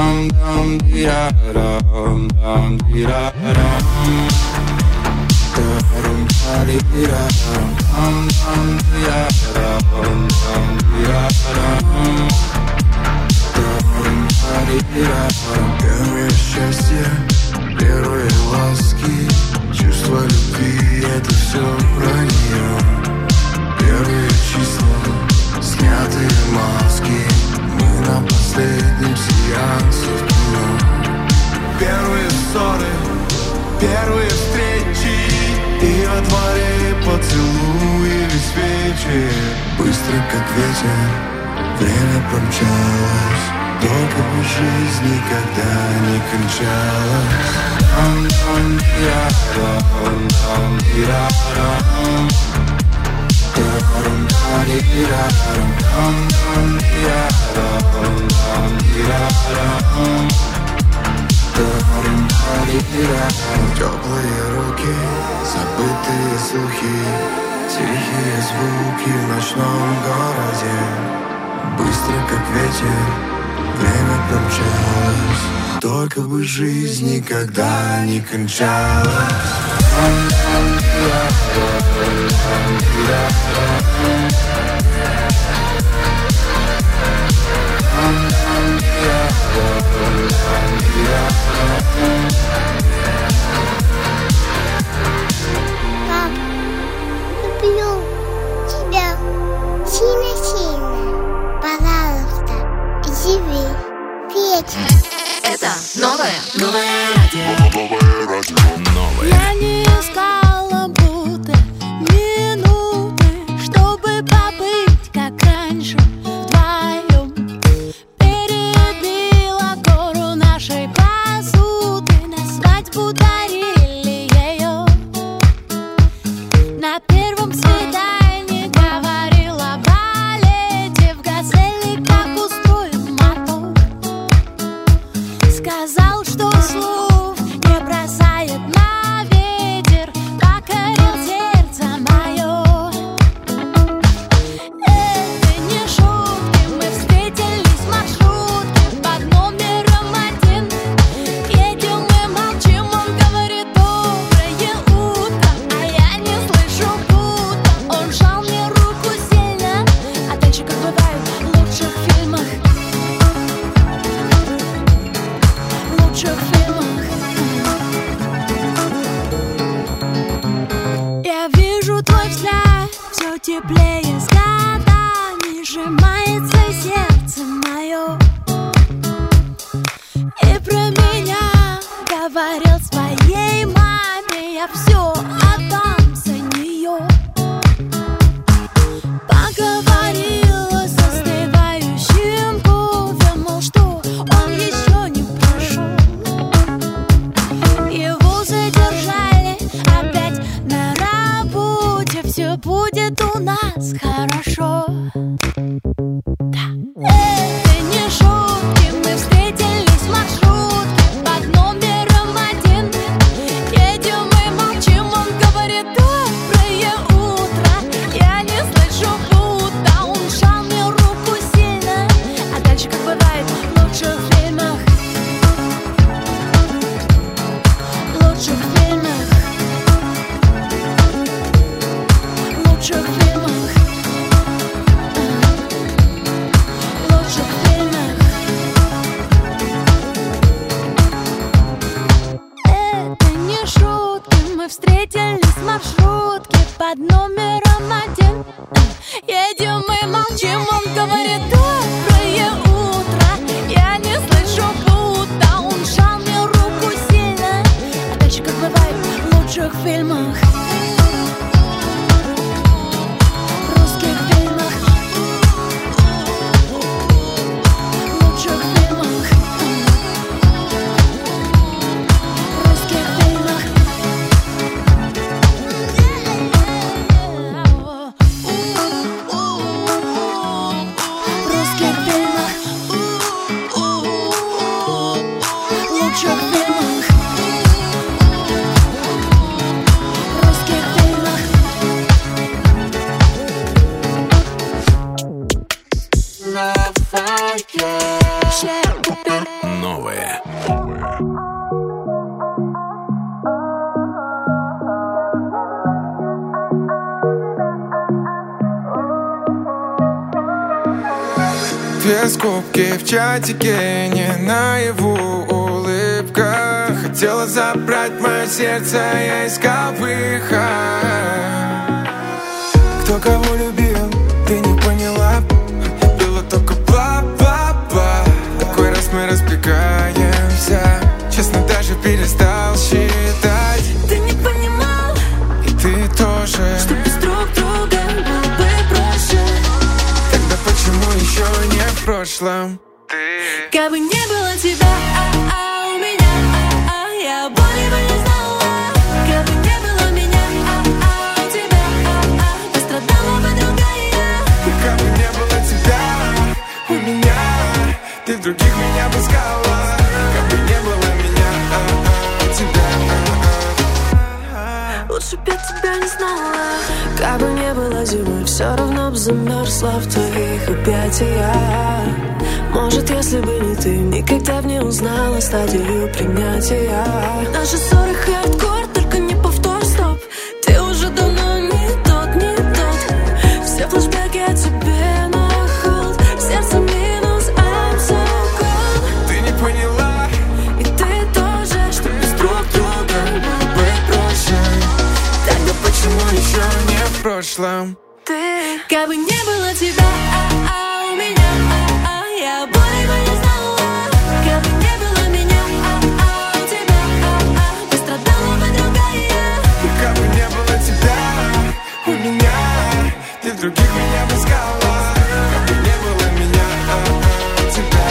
Первое счастье, первые ласки, чувство любви — это все про нее. Первые числа, снятые маски, мы на последнем сеансе в кино. Первые ссоры, первые встречи, и во дворе поцелуи без свечи. Быстро как ветер, время промчалось, только бы жизнь никогда не кончалась. Теплые руки, забытые слухи, тихие звуки в ночном городе. Быстро как ветер, время промчалось, только бы жизнь никогда не кончалась. Пап, люблю тебя сильно-сильно. Пожалуйста, живи вечер. Это новое, новое радио. Новое. Я не взгляд все теплее с годами сжимается сердце мое. И про меня говорил своей маме, я все отдам за нее. Поговорила с остывающим кофе, мол, что он еще не прошел. Его задержали опять на работе, все будет у нас хорошо. Это не шутки, мы встретились в маршрутке под номером один. Едем и молчим, он говорит доброе утро. Я не слышу, будто он сжал мне руку сильно. А дальше, как бывает в лучших фильмах, в лучших фильмах, в лучших фильмах. Встретились в маршрутке под номером один. Едем и молчим, он говорит доброе утро. Я не слышу, будто он сжал мне руку сильно. А дальше, как бывает в лучших фильмах, в русских фильмах, в лучших фильмах, в русских фильмах. Новое. Две скобки в чатике, не наяву улыбка. Ты хотела забрать мое сердце, я искал выход. Кто кого любил, ты не поняла. Было только бла-бла-бла. Такой раз мы разбегаемся. Честно, даже перестал считать. Ты не понимал, и ты тоже, что без друг друга было бы проще. Тогда почему еще не в прошлом? Как бы не было тебя, а-а, у меня, а-а, я боли бы не знала. Как бы не было меня, а-а, у тебя, а-а, пострадала бы другая. Как бы не было тебя, у меня, ты в других меня бы искала. Как бы не было меня, а-а, у тебя, а-а. Лучше б я тебя не знала. Как бы не было зимы, все равно б замерзла в твоих объятиях. Может, если бы не ты, никогда б не узнала стадию принятия. Наши ссоры хардкор, только не повтор, стоп. Ты уже давно не тот, не тот. Все флешбеки о тебе на холд. В сердце минус, I'm so cold. Ты не поняла, и ты тоже, что без друг друга было бы проще. Тогда почему еще не в прошлом? Ты, как бы не было тебя, а-а, у меня, а-а, я боли бы не знала. Как бы не было меня, а-а, у тебя, а-а, пострадала бы другая. Как бы не было тебя, у меня, ты в других меня бы искала. Как бы не было меня, а-а, у тебя,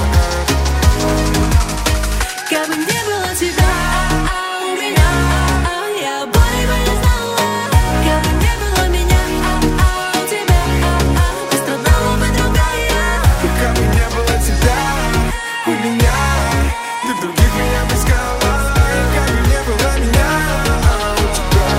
а-а. Как бы не было тебя, а-а, у меня, а-а, я боли бы не знала. Как бы не было меня, а-а, у тебя, а-а, пострадала бы другая. Как бы не было тебя, у меня, ты в других меня бы искала. Как бы не было меня, а-а, у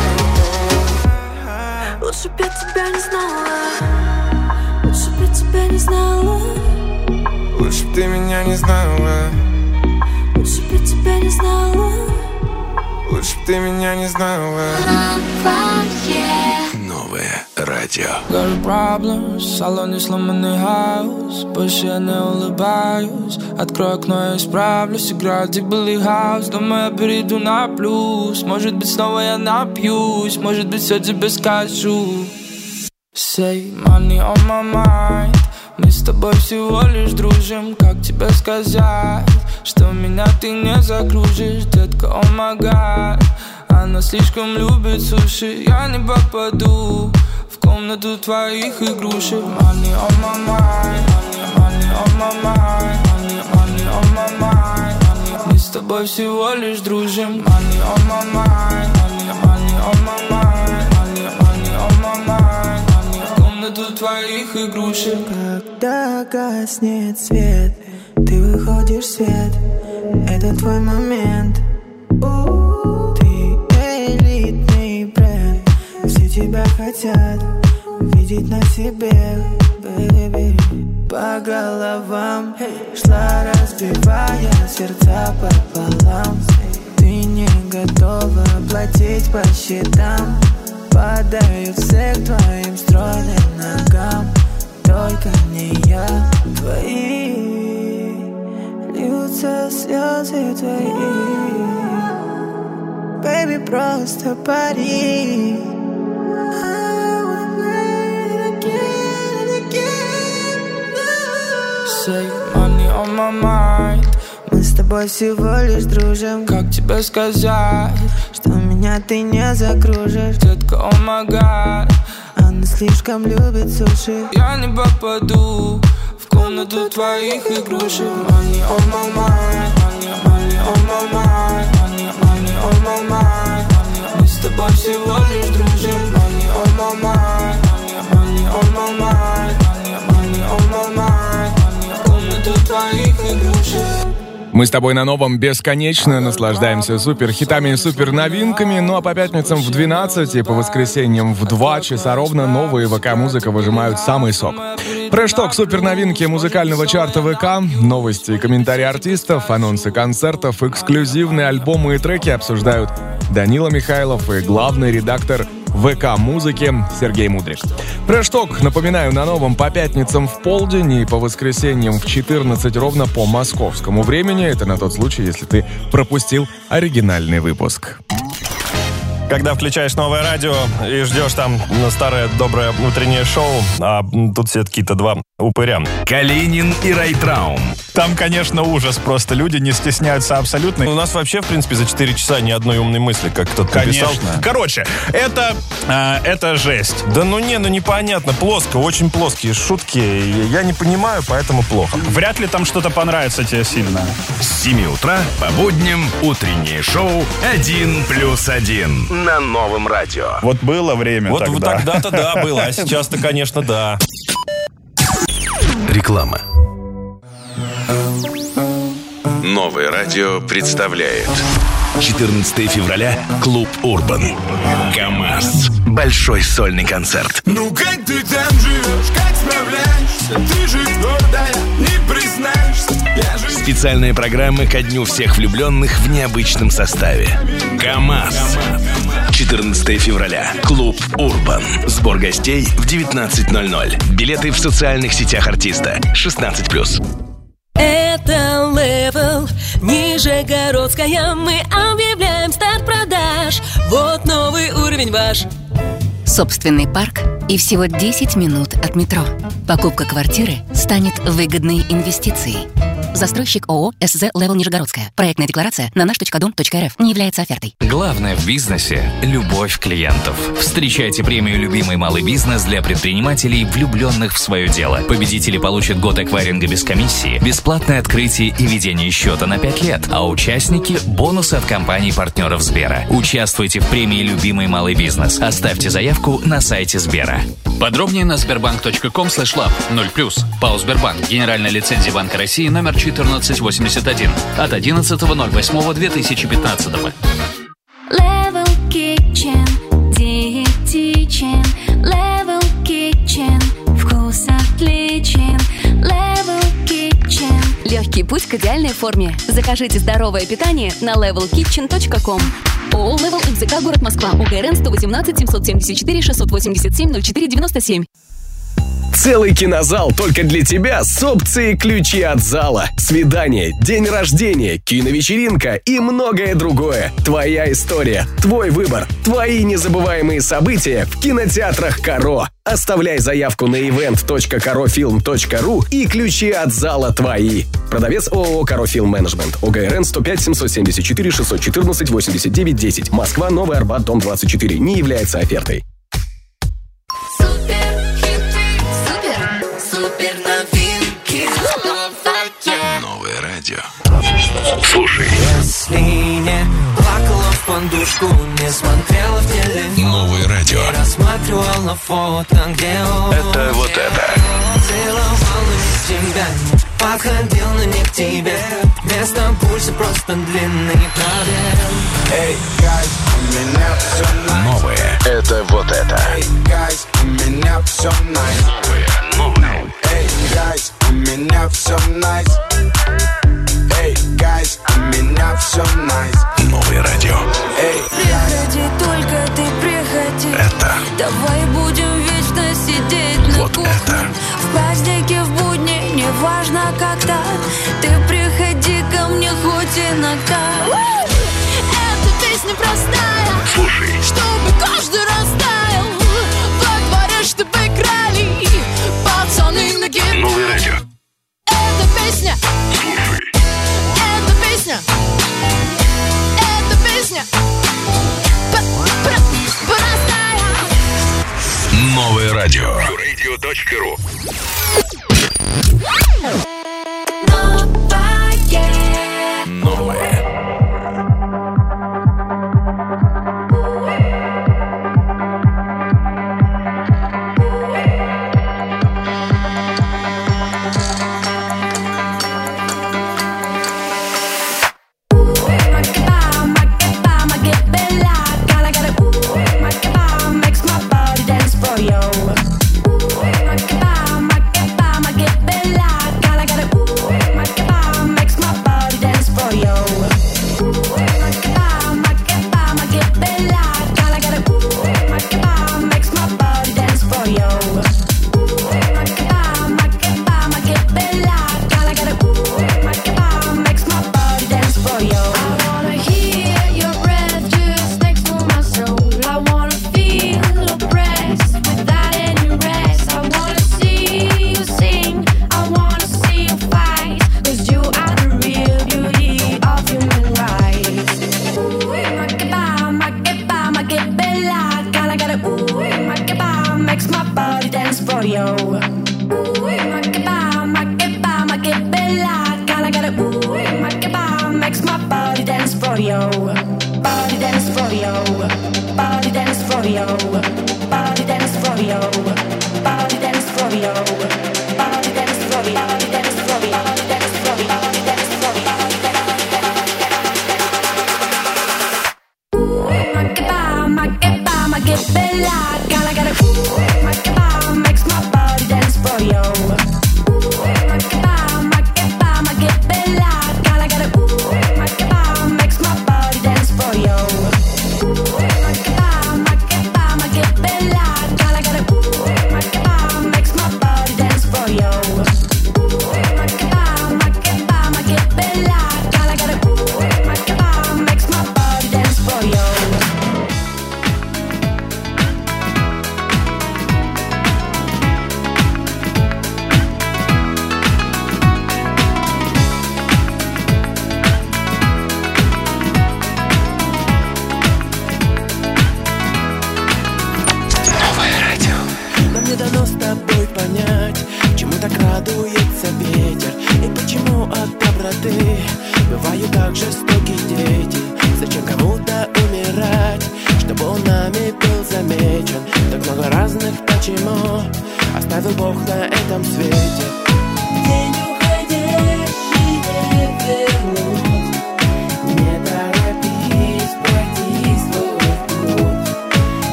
тебя. Лучше б я тебя не знала. Лучше б я тебя не знала. Лучше б ты меня не знала. Лучше б я тебя не знала. Лучше б ты меня не знала. Новое радио. радио. Got a problem, в салоне сломанный хаус. Больше я не улыбаюсь. Открой окно, я исправлюсь. Играет дебилый хаус. Думаю, я перейду на плюс. Может быть, снова я напьюсь. Может быть, все тебе скажу. Say money on my mind. Мы с тобой всего лишь дружим. Как тебе сказать, что меня ты не загружишь? Детка, oh my god. Она слишком любит суши. Я не попаду в комнату твоих игрушек. Money on my mind. Money, money on my mind. Money, money on my mind. Money. Мы с тобой всего лишь дружим. Money on my mind. Money, money on my mind. Money, money on my mind. Money. В комнату твоих игрушек. Когда гаснет свет, ты выходишь в свет. Это твой момент. Тебя хотят видеть на себе, baby. По головам шла, разбивая сердца пополам. Ты не готова платить по счетам. Падаю все к твоим стройным ногам. Только не я. Твои льются слезы твои. Baby, просто пари. Say money on my mind. Мы с тобой всего лишь дружим. Как тебе сказать, что меня ты не закружишь? Детка, oh my god. Она слишком любит суши. Я не попаду в комнату твоих игрушек. Money on my mind. Money, money on my mind. Money, money on my mind. Money. Мы с тобой всего лишь дружим. Money on my mind. Money, money on my mind. Money, money on my mind. Мы с тобой на новом бесконечно наслаждаемся супер-хитами и супер-новинками. Ну а по пятницам в двенадцать и по воскресеньям в два часа ровно новые ВК-музыка выжимают самый сок. Фреш-ток супер-новинки музыкального чарта ВК, новости и комментарии артистов, анонсы концертов, эксклюзивные альбомы и треки обсуждают Данила Михайлов и главный редактор ВК-музыки Сергей Мудрик. Фреш-ток, напоминаю, на новом по пятницам в полдень и по воскресеньям в четырнадцать ровно по московскому времени. Это на тот случай, если ты пропустил оригинальный выпуск. Когда включаешь новое радио и ждешь там старое доброе утреннее шоу, а тут все какие-то два упыря. Калинин и Райтраум. Там, конечно, ужас. Просто люди не стесняются абсолютно. У нас вообще, в принципе, за четыре часа ни одной умной мысли, как кто-то написал. Короче, это, э, это жесть. Да ну не, ну непонятно. Плоско, очень плоские шутки. Я не понимаю, поэтому плохо. Вряд ли там что-то понравится тебе сильно. С семи утра по будням утреннее шоу «Один плюс один» на новом радио. Вот было время вот, тогда. Вот тогда-то да, было, а сейчас-то, конечно, да. Реклама. Новое радио представляет четырнадцатого февраля Клуб Урбан. КамАЗ. Большой сольный концерт. Ну как ты там живешь, как справляешься? Ты же гордая, не признаешься. Я же... Специальные программы ко дню всех влюбленных в необычном составе. КамАЗ. четырнадцатого февраля. Клуб Урбан. Сбор гостей в девятнадцать ноль ноль. Билеты в социальных сетях артиста. шестнадцать плюс. Это Level, Нижегородская. Мы объявляем старт продаж. Вот новый уровень ваш. Собственный парк и всего десять минут от метро. Покупка квартиры станет выгодной инвестицией. Застройщик ООО СЗ Level Нижегородская. Проектная декларация на наш точка дом точка эр эф не является офертой. Главное в бизнесе – любовь клиентов. Встречайте премию «Любимый малый бизнес» для предпринимателей, влюбленных в свое дело. Победители получат год аквайринга без комиссии, бесплатное открытие и ведение счета на пять лет, а участники – бонусы от компаний-партнеров Сбера. Участвуйте в премии «Любимый малый бизнес». Оставьте заявку на сайте Сбера. Подробнее на сбербанк точка ком слэш лаб. ноль плюс. ПАО «Сбербанк». Генеральная лицензия Банка России номер четырнадцать восемьдесят один от одиннадцатого ноль восьмого две тысячи пятнадцатого. Level Kitchen, диетичен. Level Kitchen, вкус отличен. Level Kitchen. Легкий путь к идеальной форме. Закажите здоровое питание на левел китчен точка ком. ООО «Левел» МЗК, город Москва. УГРН сто восемнадцать семьсот семьдесят четыре шестьсот восемьдесят семь ноль четыре девяносто семь. Целый кинозал только для тебя с опцией ключи от зала. Свидание, день рождения, киновечеринка и многое другое. Твоя история, твой выбор, твои незабываемые события в кинотеатрах Каро. Оставляй заявку на ивент точка карофилм точка ру и ключи от зала твои. Продавец ООО «Карофилм Менеджмент». ОГРН сто пять семьсот семьдесят четыре шестьсот четырнадцать восемьдесят девять десять. Москва, Новый Арбат, дом двадцать четыре. Не является офертой. Новое радио. Слушай. Если не плакала в подушку, не смотрела в телефон, Новое радио. не рассматривала на фото, где он. Это вот это. Целовал на тебя, не подходил, но не к тебе. Вместо пульса просто длинный пробел. Эй, гайс, у меня все nice. Новое. Это вот это. Эй, гайс, у меня все nice. Новое. Новое. Эй, гайс, у меня все nice. Эй, гайс, у меня все nice. Новое радио. Эй, приходи, только ты приходи. Это. Давай будем вечно сидеть на вот кухне. Это. В празднике, в будни, неважно когда. Ты приходи ко мне хоть иногда. Эта песня простая. Слушай. Чтобы каждый растаял. Во дворе, чтобы играли пацаны на гитаре. Новое радио. Эта песня. Слушай. Эта песня. Эта песня. Простая. Новое радио. радио точка ру. Новое.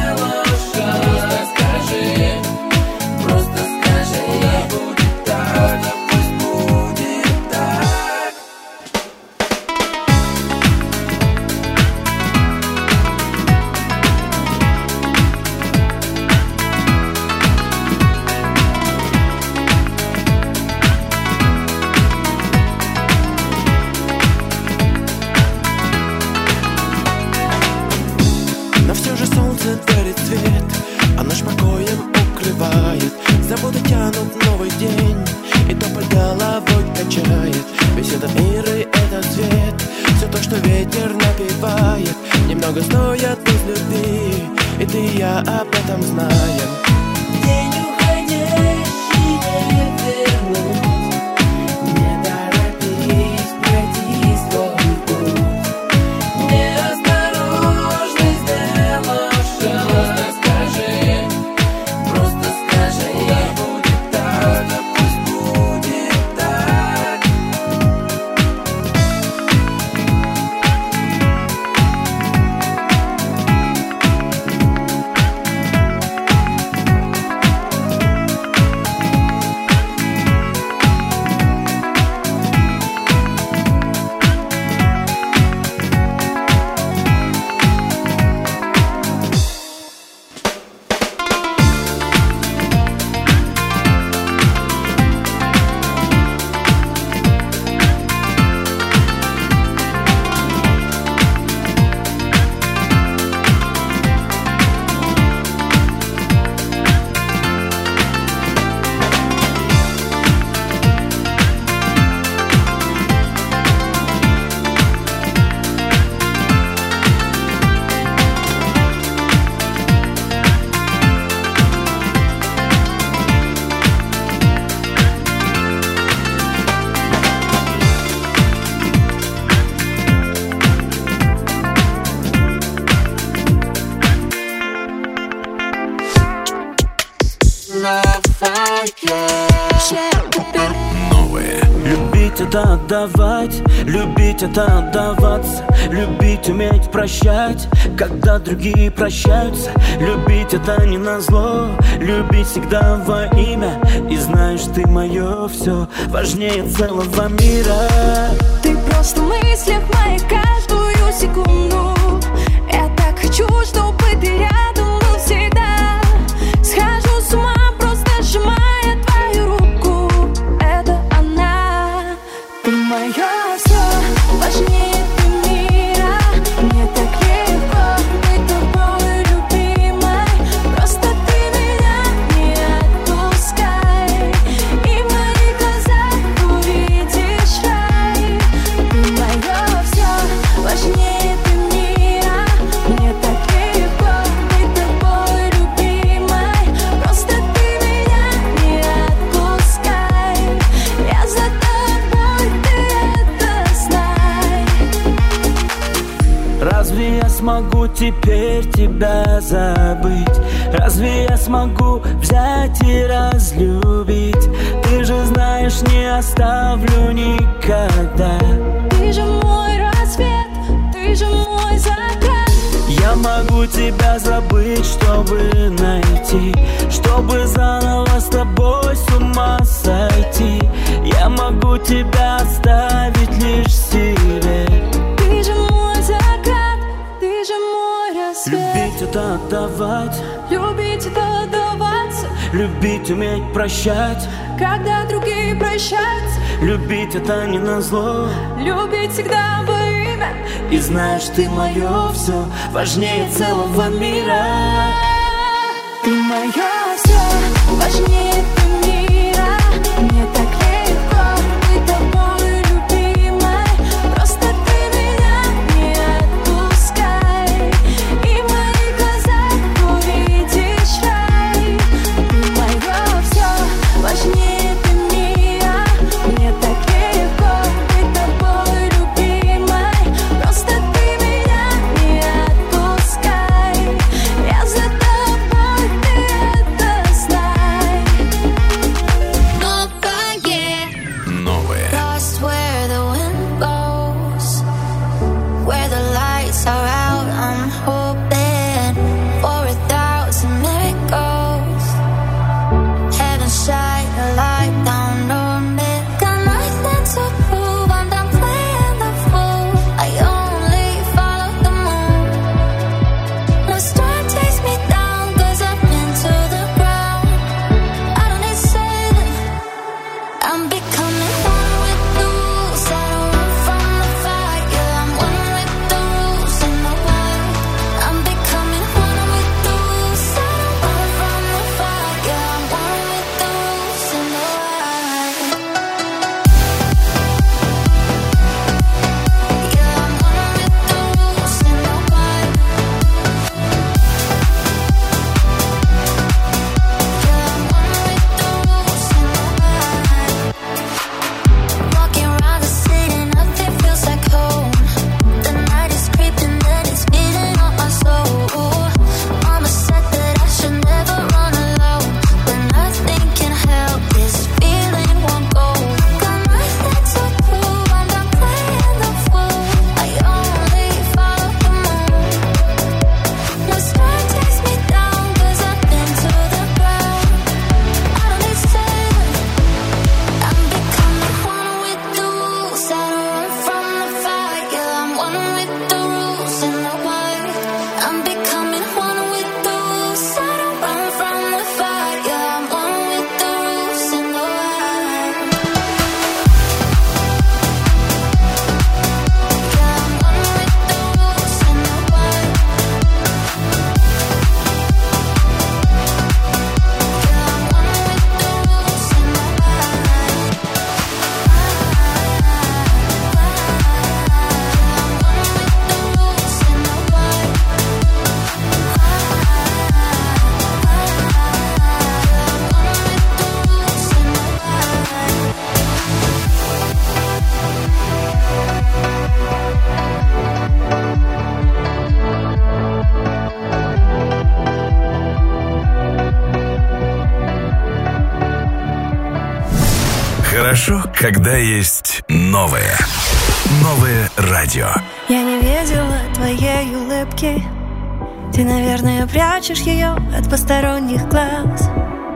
Просто скажи, я буду так. стоит, немного стоят без любви, и ты и я об этом знаем. День уходящий не вернуть, не торопись пройти свой путь. Неосторожно сделаешь шаг, скажи, просто скажи, будет так, а пусть будет так. Любить это отдавать, любить это отдаваться, любить уметь прощать, когда другие прощаются. Любить это не назло, любить всегда во имя. И знаешь, ты мое все, важнее целого мира. Ты просто в мыслях моих каждую секунду. Я так хочу, чтобы ты рядом был всегда. Схожу с ума, просто сжимая твою руку. Это она, ты мое все, важнее ты мира. Мне так легко быть тобой, любимой. Просто ты меня не отпускай, и в моих глазах увидишь рай. Ты мое все, важнее ты мира. Мне так легко быть тобой, любимой. Просто ты меня не отпускай, я за тобой, ты это знай. Разве я смогу теперь тебя забыть? Разве я смогу взять и разлюбить? Ты же знаешь, не оставлю никогда. Ты же мой рассвет, ты же мой закат. Я могу тебя забыть, чтобы найти, чтобы заново с тобой с ума сойти. Я могу тебя оставить лишь себе. Ты же мой закат, ты же мой рассвет. Любить это отдавать, Любить это отдаваться, любить уметь прощать, когда другие прощаются. любить это не назло. Любить всегда во имя. И знаешь, ты мое все, важнее целого мира. Ты мое все, важнее ты мира. Мне так легко быть тобой, любимой. Просто ты меня не отпускай, и в моих глазах увидишь рай. Ты мое все, важнее ты мира. Мне так легко быть тобой, любимой. Просто ты меня не отпускай, я за тобой, ты это знай. Хорошо, когда есть новое. Новое радио. Я не видела твоей улыбки. Ты, наверное, прячешь ее от посторонних глаз.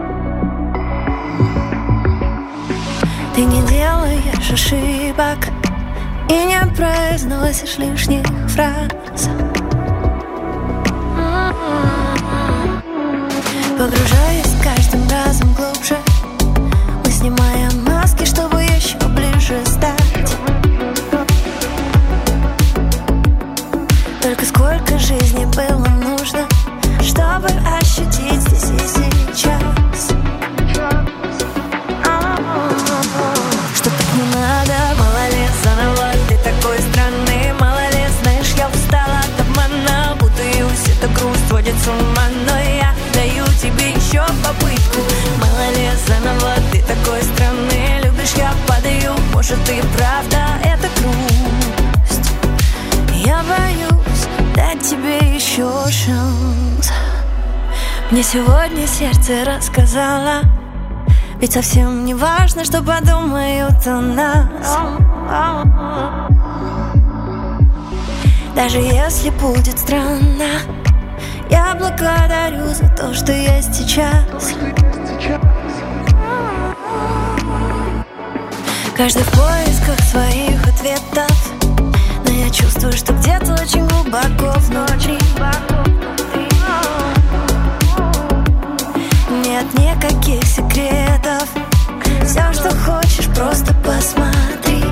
Ты не делаешь ошибок и не произносишь лишних фраз. Погружаясь каждым разом глубже, мы снимаем маски, чтобы еще ближе стать. Только сколько жизни было нужно, чтобы ощутить здесь и сейчас. Что так не надо, мало ли заново. Ты такой странный, мало ли, знаешь, я устала от обмана. Путаюсь, это грусть сводит с ума, но я даю тебе еще попытку. Мало ли заново, ты такой странный, любишь, я падаю. Может, и правда это грусть. Я боюсь дать тебе еще шанс. Мне сегодня сердце рассказало, ведь совсем не важно, что подумают о нас. Даже если будет странно, я благодарю за то, что есть сейчас. Каждый в поисках своих ответов, но я чувствую, что где-то очень глубоко внутри нет никаких секретов. Все, что хочешь, просто посмотри.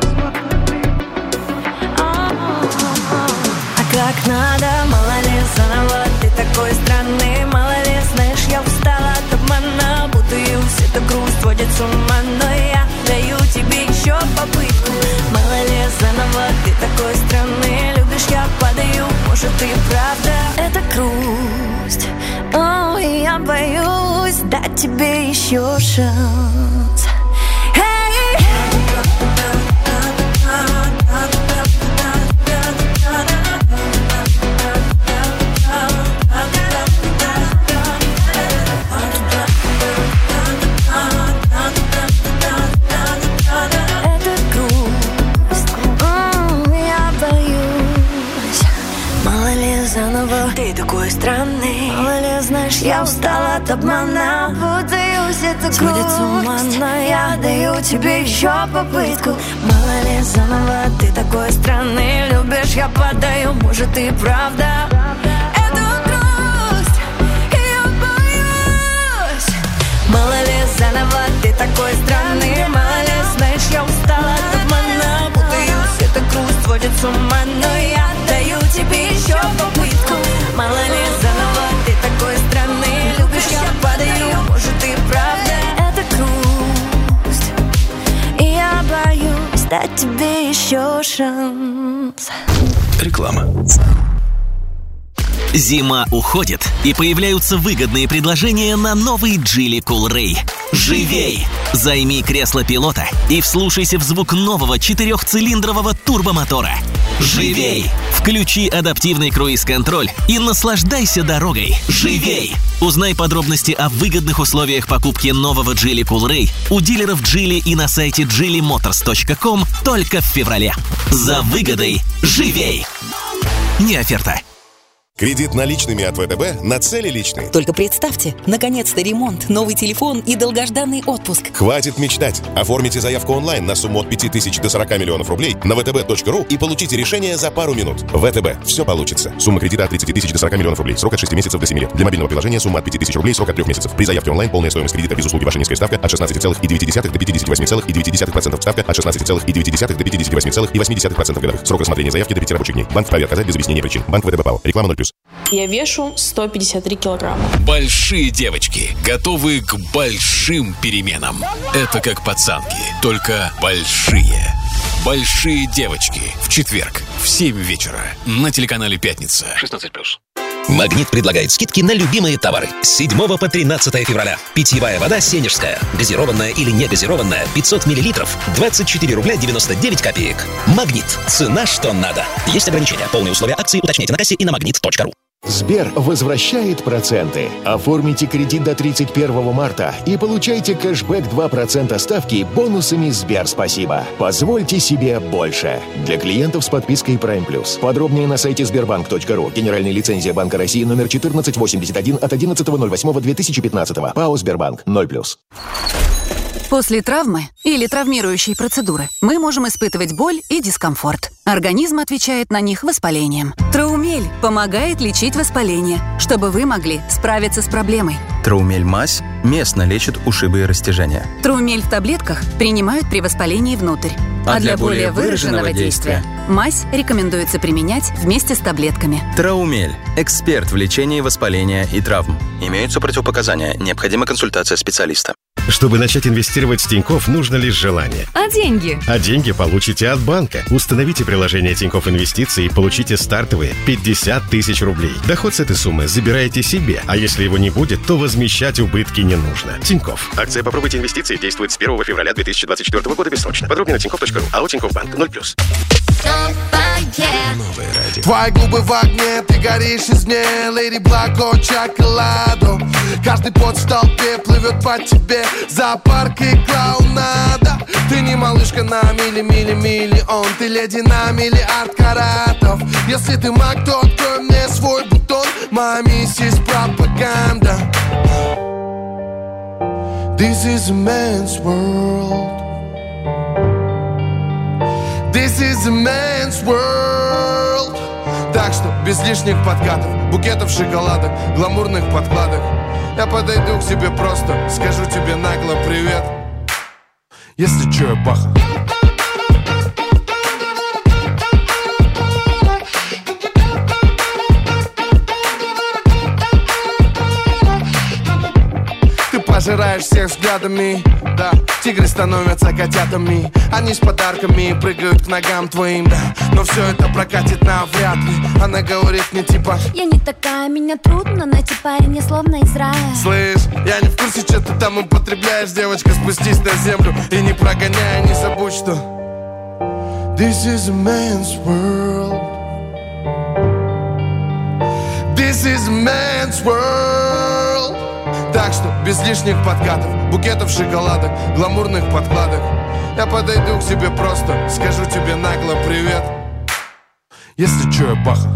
А как надо, мало ли заново. Ты такой странный, мало ли, знаешь, я устала от обмана. Путаюсь, эта грусть сводит с ума, но я даю тебе еще попытку. Мало ли заново, ты такой странный, любишь, я падаю. Может, и правда это грусть. О, я боюсь дать тебе еще шанс. Ты такой странный, мало ли, знаешь, я устала от обмана. Путаюсь, это грусть, но я даю тебе еще попытку. Мало ли заново, ты такой странный, любишь, я падаю. Может, и правда это грусть, и я боюсь. Мало ли заново, ты такой странный, мало ли, знаешь, я устала от обмана. Путаюсь, это грусть сводит с ума, но я даю тебе еще попытку. Мало ли заново, ты такой странный, любишь, я падаю. Может, и правда это грусть, и я боюсь дать тебе еще шанс. Реклама. Зима уходит, и появляются выгодные предложения на новый Geely Coolray. Живей! Займи кресло пилота и вслушайся в звук нового четырехцилиндрового турбомотора. Живей! Включи адаптивный круиз-контроль и наслаждайся дорогой. Живей! Узнай подробности о выгодных условиях покупки нового Geely Coolray у дилеров Geely и на сайте джили моторс точка ком только в феврале. За выгодой живей! Не оферта. Кредит наличными от ВТБ на цели личные. Только представьте, наконец-то ремонт, новый телефон и долгожданный отпуск. Хватит мечтать. Оформите заявку онлайн на сумму от пяти тысяч до сорока миллионов рублей на вэ тэ бэ точка ру и получите решение за пару минут. ВТБ. Все получится. Сумма кредита от тридцати тысяч до сорока миллионов рублей. Срок от шести месяцев до семи лет. Для мобильного приложения сумма от пяти тысяч рублей. Срок от трех месяцев. При заявке онлайн полная стоимость кредита без услуги ваша низкая ставка от шестнадцати целых девяти десятых до пятидесяти восьми целых девяти десятых процента. Ставка от шестнадцати целых девяти десятых до пятидесяти восьми целых восьми десятых процента годовых. Срок рассмотрения заявки до пяти рабочих дней. Банк вправе отказать без объяснения причин. Банк ВТБ ПАО. Реклама ноль плюс. Я вешу сто пятьдесят три килограмма. Большие девочки, готовые к большим переменам. Это как пацанки, только большие. Большие девочки. В четверг в семь вечера на телеканале «Пятница». шестнадцать плюс. «Магнит» предлагает скидки на любимые товары. С седьмого по тринадцатое февраля. Питьевая вода «Сенежская». Газированная или негазированная пятьсот миллилитров. двадцать четыре рубля девяносто девять копеек. «Магнит». Цена, что надо. Есть ограничения. Полные условия акции уточняйте на кассе и на магнит точка ру. Сбер возвращает проценты. Оформите кредит до тридцать первого марта и получайте кэшбэк два процента ставки бонусами Сбер Спасибо. Позвольте себе больше. Для клиентов с подпиской Prime Plus. Подробнее на сайте сбербанк точка ру. Генеральная лицензия Банка России номер четырнадцать восемьдесят один от одиннадцатого ноль восьмого две тысячи пятнадцатого. ПАО Сбербанк ноль плюс. После травмы или травмирующей процедуры мы можем испытывать боль и дискомфорт. Организм отвечает на них воспалением. Траумель помогает лечить воспаление, чтобы вы могли справиться с проблемой. Траумель-мазь местно лечит ушибы и растяжения. Траумель в таблетках принимают при воспалении внутрь. А, а для более выраженного действия мазь рекомендуется применять вместе с таблетками. Траумель – эксперт в лечении воспаления и травм. Имеются противопоказания. Необходима консультация специалиста. Чтобы начать инвестировать в Тинькофф, нужно лишь желание. А деньги? А деньги получите от банка. Установите приложение Тинькофф Инвестиции и получите стартовые пятьдесят тысяч рублей. Доход с этой суммы забираете себе, а если его не будет, то возмещать убытки не нужно. Тинькофф. Акция «Попробуйте инвестиции» действует с первого февраля две тысячи двадцать четвёртого года бессрочно. Подробнее на тинькофф точка ру. АО Тинькофф Банк ноль плюс. Новое радио. Твои губы в огне, ты горишь из мне, Леди Блако, чоколадо. Каждый пот в толпе плывет по тебе, зоопарк и клоунада. Ты не малышка на мили-мили-миллион, ты леди на миллиард каратов. Если ты маг, то открой мне свой бутон, моя миссис пропаганда. This is a man's world. This is a man's world. Так что без лишних подкатов, букетов шоколадок, гламурных подкладок. Я подойду к тебе просто, скажу тебе нагло привет. Если чё, я Баха. Пожираешь всех взглядами, да. Тигры становятся котятами, они с подарками прыгают к ногам твоим, да. Но все это прокатит навряд ли. Она говорит мне типа: я не такая, меня трудно найти, парень, я словно из рая. Слышь, я не в курсе, что ты там употребляешь. Девочка, спустись на землю и не прогоняй, не забудь, что This is a man's world. This is a man's world. Так что без лишних подкатов, букетов шоколадок, гламурных подкладок. Я подойду к тебе просто, скажу тебе нагло привет. Если чё, я Баха.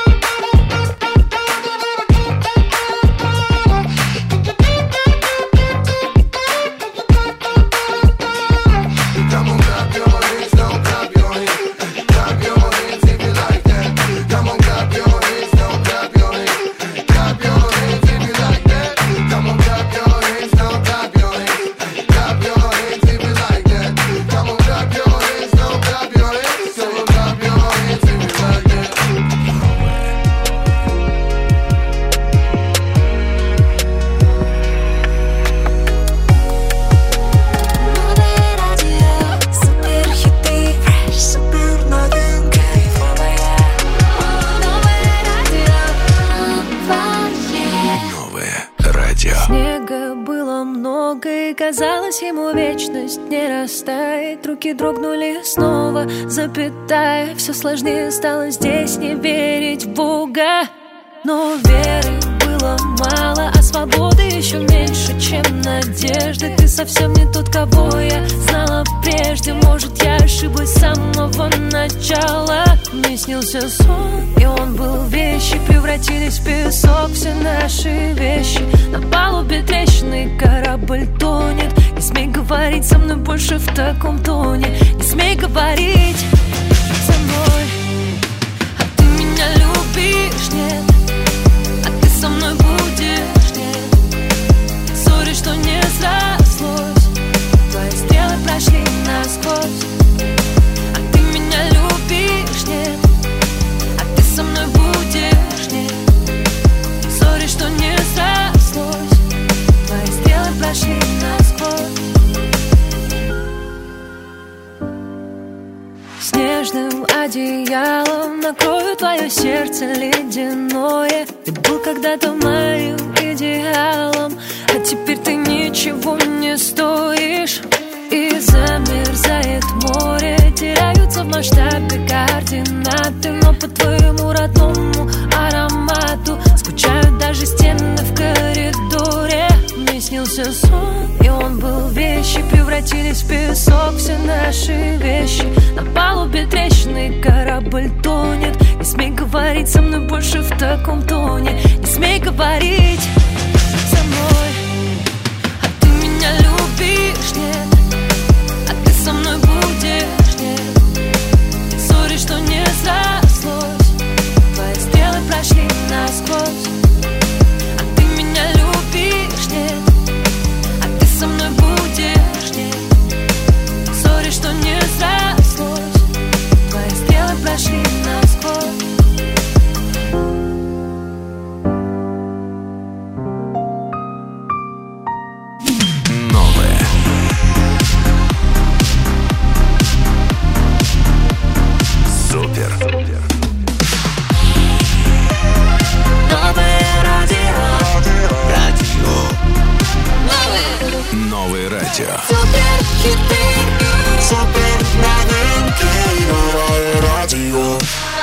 Казалось, ему вечность не растает. Руки дрогнули снова, запятая. Все сложнее стало здесь не верить в Бога. Но веры было мало, а свободы еще меньше, чем надежды. Ты совсем не тот, кого я знала прежде. Может, я ошиблась с самого начала. Мне снился сон, и он был вещи. Превратились в песок все наши вещи. На палубе трещины корабль тонет. Не смей говорить со мной больше в таком тоне. Не смей говорить со мной. А ты меня любишь, нет? А ты со мной будешь, нет? Сори, что не срослось. Твои стрелы прошли насквозь. А ты меня любишь, нет? А ты со мной будешь, нет? Сори, что не срослось. Твои стрелы прошли насквозь. Снежным одеялом накрою твое сердце ледяное. Ты был когда-то моим идеалом, а теперь ты ничего не стоишь. И замерзает море, теряются в масштабе координаты. Но по твоему родному аромату превратились в песок все наши вещи. На палубе трещины, корабль тонет. Не смей говорить со мной больше в таком тоне. Не смей говорить со мной. А ты меня любишь, нет? А ты со мной будешь, нет? Сори, что не срослось. Твои стрелы прошли насквозь. А ты меня любишь, нет? А ты со мной будешь, нет? Сори, что не срослось. Твои стрелы прошли насквозь. Новое. Супер. Новое радио. Радио. Новое. Новое радио. Супер хиты. Супер новинки. Новое радио.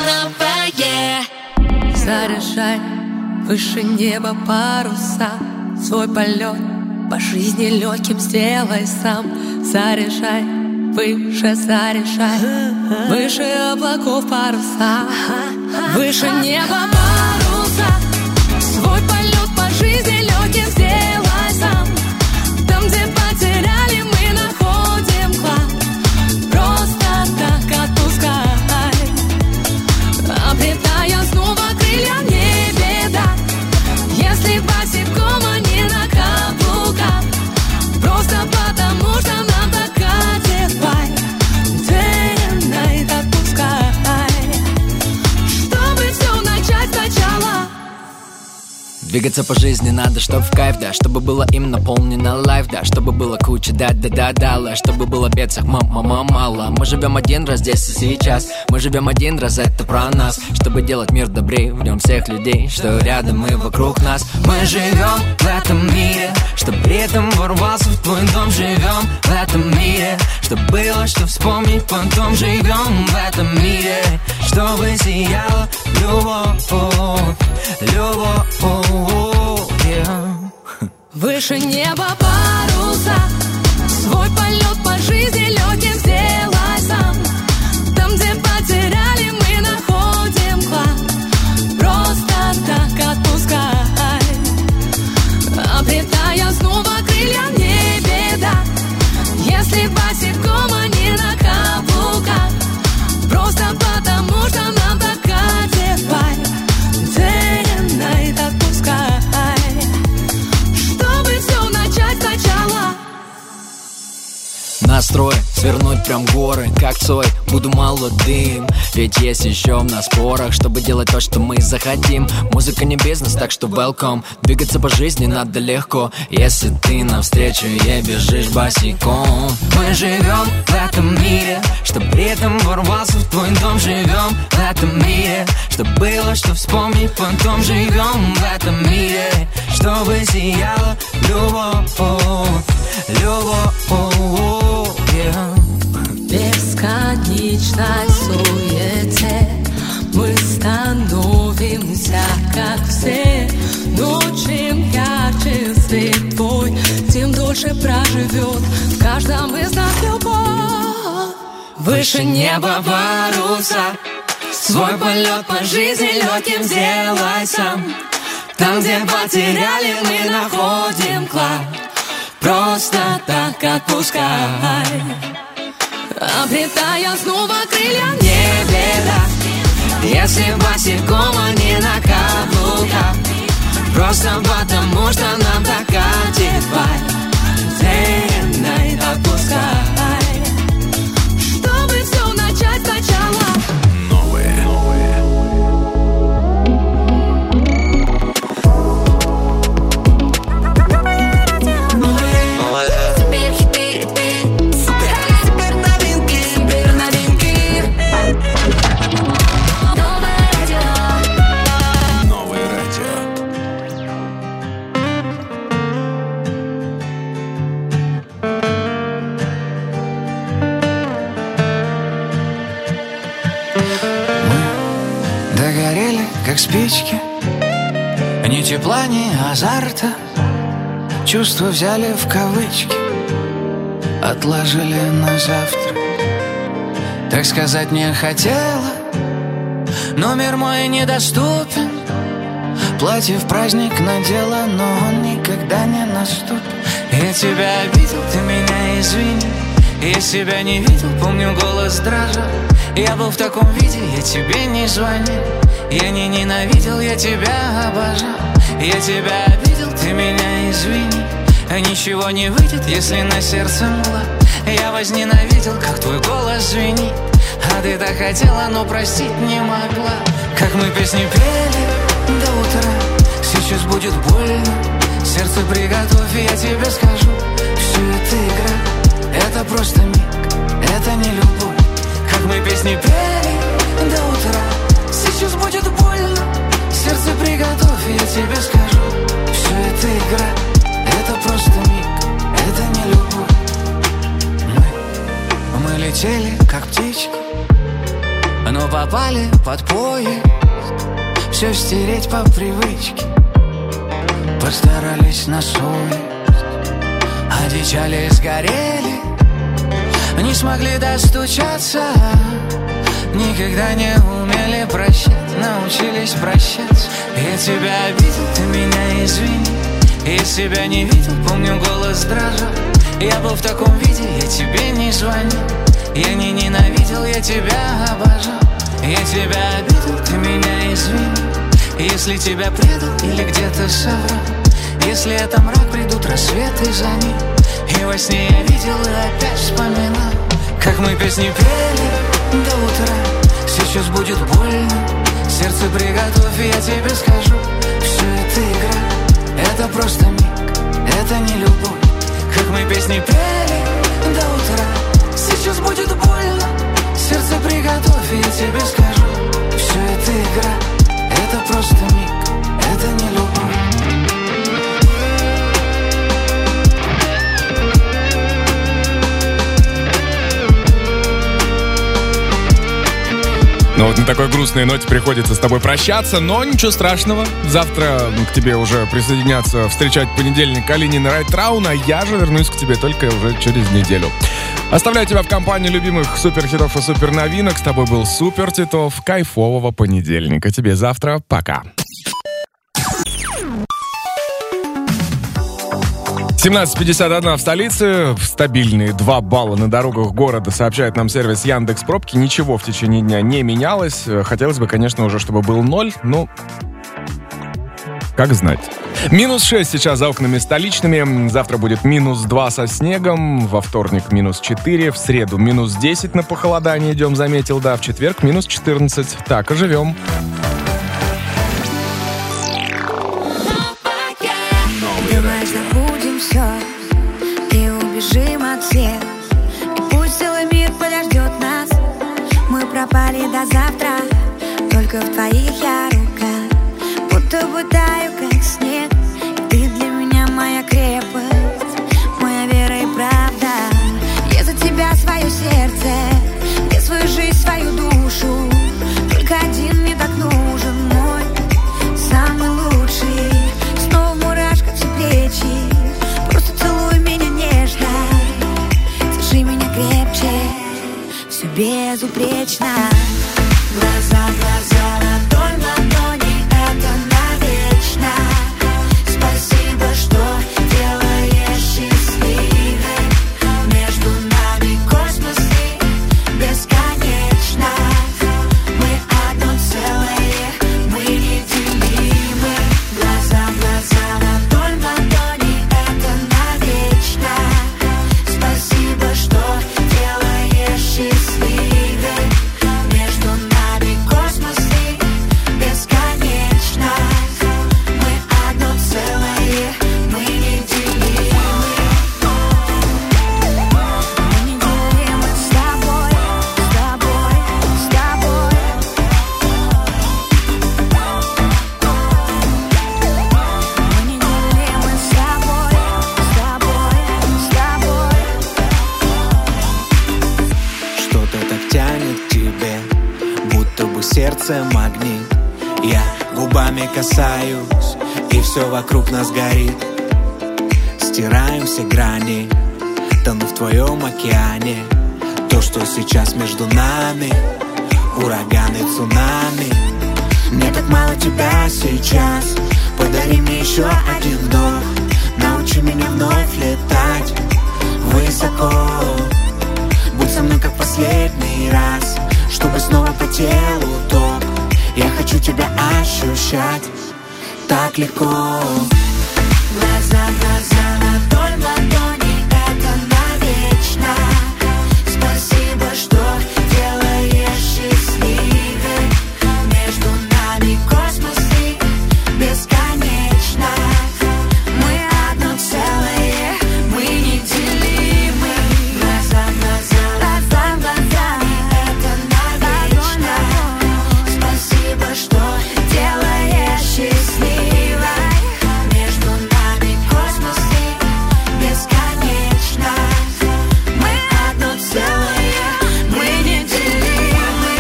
Новое. Заряжай выше неба паруса. Свой полет по жизни легким сделай сам. Заряжай выше, заряжай выше облаков паруса. Выше неба паруса. Свой полет по жизни легким сделай сам. Там, где потеряли, мы находим клад. Просто так отпускай. Обретая снова крылья, не беда. Если босиком, а не на каблуках. Просто потому, что нам так одевай. Day and night отпускай. Чтобы все начать сначала. Двигаться по жизни надо, чтоб в кайф, да. Чтобы было им наполнено лайф, да. Чтобы было куча да-да-да-да. Чтобы было бедцах мама мало. Мы живем один раз здесь и сейчас. Мы живем один раз, это про нас. Чтобы делать мир добрее, в нем всех людей, что рядом и вокруг нас. Мы живем в этом мире, чтобы при этом ворвался в твой дом. Живем в этом мире, чтобы было что вспомнить, потом живем в этом мире, чтобы сияла любовь, любовь. Выше неба паруса. Свой полет по жизни легким сделай сам. Там, где потеряли, мы находим клад. Просто так отпускай. Обретая снова крылья, не беда. Если босиком, а не на каблуках. Просто потому, что нам так одевай. Day and night отпускай. Чтобы все начать сначала. Настрой свернуть прям горы, как Цой. Буду молодым, ведь есть еще в нас порох, чтобы делать то, что мы захотим. Музыка не бизнес, так что welcome. Двигаться по жизни надо легко, если ты навстречу ей бежишь босиком. Мы живем в этом мире, чтобы при этом ворвался в твой дом. Живем в этом мире, чтобы было что вспомнить, потом живем в этом мире, чтобы сияла любовь, любовь. В бесконечной суете мы становимся как все. Но чем ярче свет твой, тем дольше проживет в каждом из нас любовь. Выше неба паруса. Свой полет по жизни легким сделай сам. Там, где потеряли, мы находим клад. Просто так отпускай. Обретая снова крылья, не беда. Если босиком, а не на каблуках. Просто потому, что нам так одевай. Day and night отпускай. Чтобы все начать сначала. Новое. Как спички, ни тепла, ни азарта. Чувства взяли в кавычки, отложили на завтра. Так сказать не хотела, но мир мой недоступен. Платье в праздник надела, но он никогда не наступит. Я тебя обидел, ты меня извини. Я себя не видел, помню, голос дрожал. Я был в таком виде, я тебе не звонил. Я не ненавидел, я тебя обожал. Я тебя обидел, ты меня извини. Ничего не выйдет, если на сердце мгла. Я возненавидел, как твой голос звенит. А ты так хотела, но простить не могла. Как мы песни пели до утра. Сейчас будет больно. Сердце приготовь, я тебе скажу. Все это игра, это просто миг, это не любовь. Как мы песни пели до утра. Сейчас будет больно. Сердце приготовь, я тебе скажу. Все это игра, это просто миг, это не любовь. Мы, мы летели, как птички, но попали под поезд. Все стереть по привычке. Постарались на совесть, одичали и сгорели. Не смогли достучаться, никогда не умели прощать. Научились прощаться. Я тебя обидел, ты меня извини. Я себя не видел, помню, голос дрожал. Я был в таком виде, я тебе не звонил. Я не ненавидел, я тебя обожал. Я тебя обидел, ты меня извини. Если тебя предал или где-то соврал. Если это мрак, придут рассветы за ним. И во сне я видел и опять вспоминал. Как мы песни пели до утра. Сейчас будет больно. Сердце приготовь, я тебе скажу. Все это игра, это просто миг, это не любовь. Как мы песни пели до утра. Сейчас будет больно. Сердце приготовь, я тебе скажу. Все это игра, это просто миг, это не любовь. Ну вот на такой грустной ноте приходится с тобой прощаться, но ничего страшного. Завтра к тебе уже присоединятся, встречать понедельник Калинин и Райтраун, а я же вернусь к тебе только уже через неделю. Оставляю тебя в компании любимых суперхитов и суперновинок. С тобой был Супер Титов. Кайфового понедельника тебе завтра. Пока. семнадцать пятьдесят один в столице, стабильные два балла на дорогах города, сообщает нам сервис Яндекс.Пробки. Ничего в течение дня не менялось. Хотелось бы, конечно, уже, чтобы был ноль, но как знать. Минус шесть сейчас за окнами столичными. Завтра будет минус два со снегом. Во вторник минус четыре. В среду минус десять на похолодание идем, заметил, да. В четверг минус четырнадцать. Так и живем. И убежим от всех. И пусть целый мир подождет нас. Мы пропали до завтра. Только в твоих я рука. Будто бы таю, как снег. И ты для меня моя крепость, моя вера и правда. Я за тебя свое сердце, я свою жизнь, свою душу. Только один мне так нужен, мой самый лучший. Снова мурашка все плечи. Все безупречно. Глаза, глаза, ладонь, ладони, это навечно. Спасибо, что делаешь счастливой. Между нами космос и бесконечно. Мы одно целое, мы неделимы. Глаза, глаза, ладонь, ладони, это навечно. Спасибо, что счастливой. Между нами космос и бесконечно. Мы одно целое, мы неделимы. Мы неделимы с тобой, с тобой, с тобой. Мы неделимы с тобой, с тобой, с тобой. Что-то так тянет к тебе, будто бы сердце магнит. Я губами касаюсь, и все вокруг нас горит. Стираем все грани, тону в твоем океане. То, что сейчас между нами, ураганы, цунами. Мне так мало тебя сейчас, подари мне еще один вдох. Научи меня вновь летать высоко. Будь со мной как в последний раз, чтобы снова по телу ток. Я хочу тебя ощущать так легко. Глаза в глаза, ладонь в ладони, это навечно. Спасибо, что делаешь счастливой. Между нами космос и бесконечно. Мы одно целое, мы неделимы. Глаза в глаза, глаза в глаза, это навечно. Спасибо, что делаешь счастливой. Между нами космос и бесконечно. Мы одно целое, мы неделимы.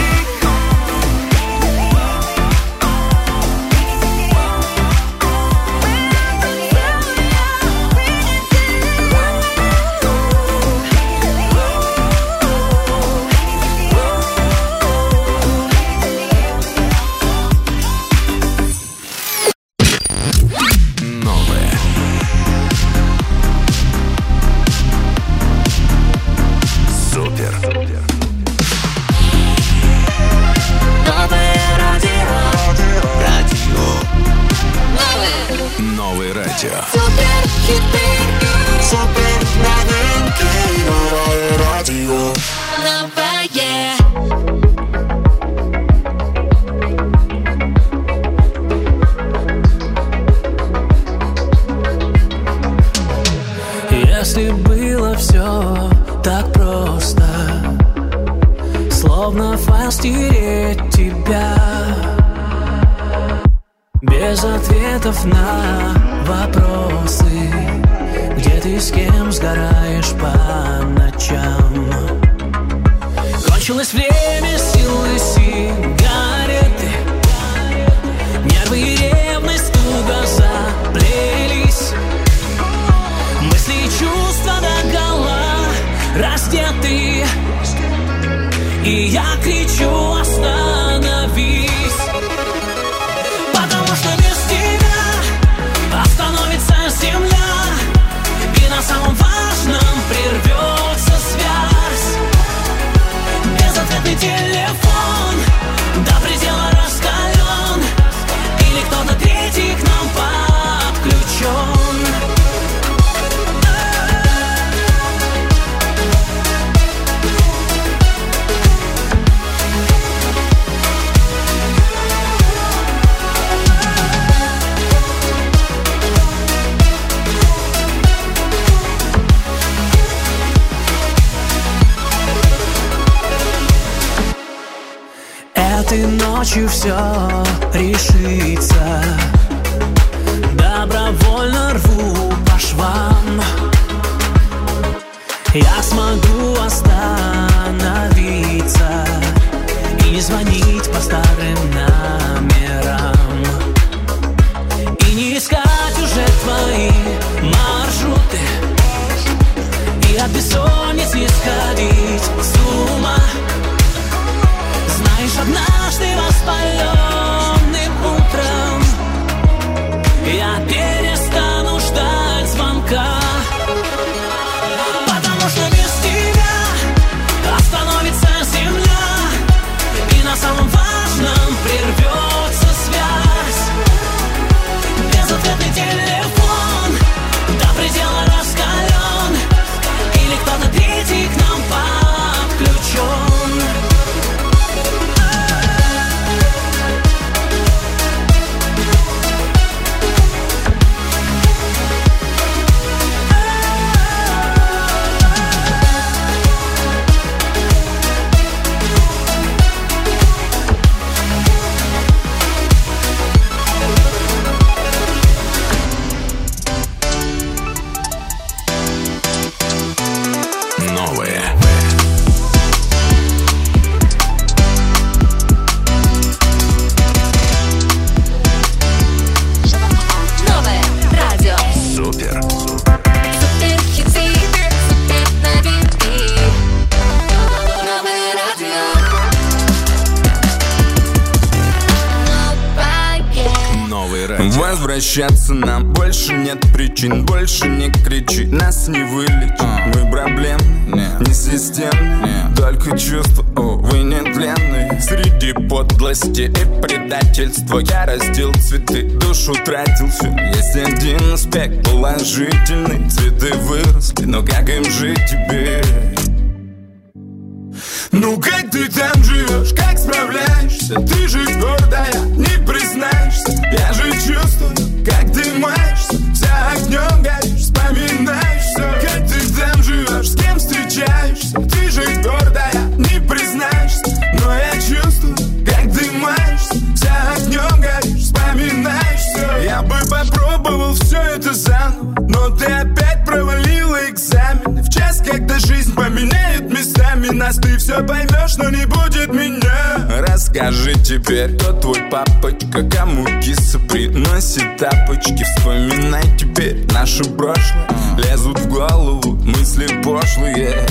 Новое. Супер. Новое радио. Радио. Новое радио. Супер хиты. Супер новинки. Новое радио. Новое. Если было все так просто, словно файл стереть тебя, без ответов на вопросы, где ты с кем сгораешь по ночам. Кончилось время, силы, сигареты, нервы и ревность туго заплелись. Мысли и чувства догола раздеты, и я кричу: остановись. Потому что без тебя остановится земля, и на самом важном прервется связь. Безответный телефон до предела раскален, или кто-то третий к нам подключен. Этой ночью все решится. Добровольно рву по швам. Я смогу остановиться и не звонить по старым номерам, и не искать уже твои маршруты, и от бессонниц не сходить с ума. Знаешь, однажды воспаленным утром возвращаться нам. Больше нет причин, больше не кричи, нас не вылечить. Мы проблемные, не системные, только чувства, увы, нетленные. Среди подлости и предательства я растил цветы, душу тратил всю. Есть один аспект положительный, цветы выросли, но как им жить теперь? Ну как ты там живешь, как справляешься? Ты же гордая, не признаешься. Я же чувствую, как ты маешься, вся огнем горишь, вспоминаешь все. Как ты там живешь, с кем встречаешься? Ты же гордая, не признаешься. Но я чувствую, как ты маешься, вся огнем горишь, вспоминаешь все. Я бы попробовал все это заново, но ты опять провалила экзамены. В час, когда жизнь поменяет местами нас, ты все поймешь, но не будет меня. Расскажи теперь, кто твой папочка, кому киса приносит тапочки. Вспоминай теперь наше прошлое, лезут в голову мысли пошлые.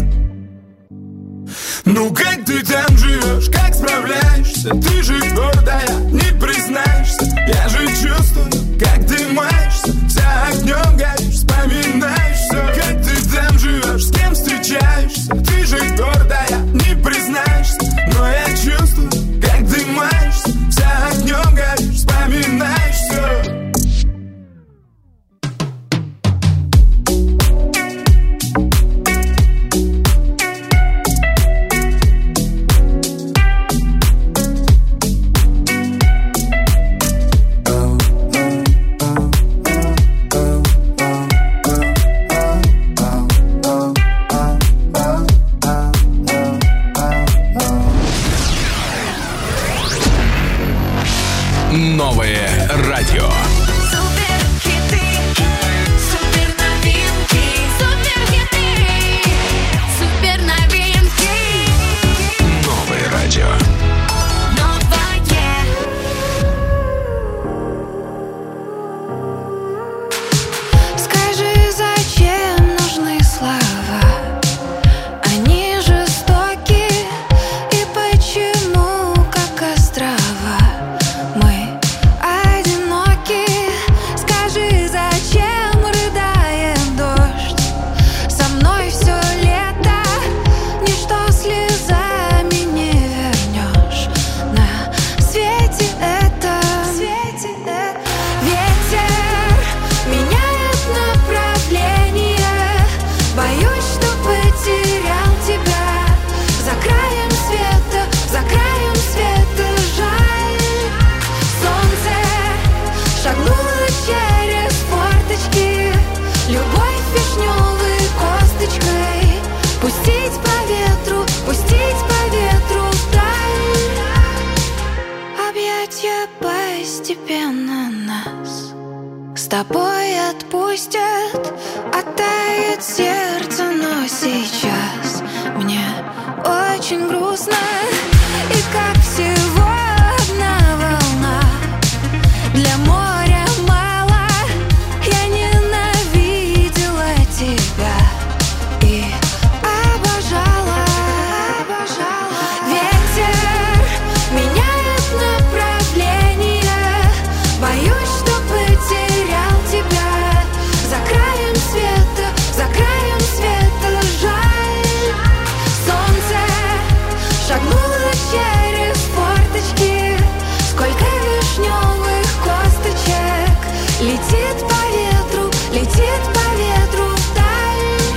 Ну как ты там живешь, как справляешься? Ты же гордая, не признаешься. Я же чувствую, как ты маешься, вся огнем горишь, вспоминаешь все. Как ты там живешь, с кем встречаешься? Ты же гордая, не признаешься. Но я чувствую, как ты маешься, вся огнем горишь, вспоминаешь все. Новое радио. Новое радио. Скажи, зачем нужны слова? Они жестоки, и почему, как острова, мы одиноки? Скажи, зачем рыдает дождь? Со мной все лето, ничто слезами не вернешь. На свете это, ветер меняет направление. Боюсь, что потерял тебя за краем света, за краем света. Жаль, солнце шагнуло через форточки, любовь вишневой косточкой. Пустить по ветру, пустить по ветру вдаль. Объятья постепенно нас с тобой отпустят, оттает сердце, но сейчас мне очень грустно. И как всего одна волна, для моря мало. Я ненавидела тебя и обожала, обожала. Ветер меняет направление. Боюсь, что потерял тебя за краем света, за краем света. Жаль, солнце шагнуло через форточки, сколько вишневых косточек. Летит по ветру, летит по ветру вдаль.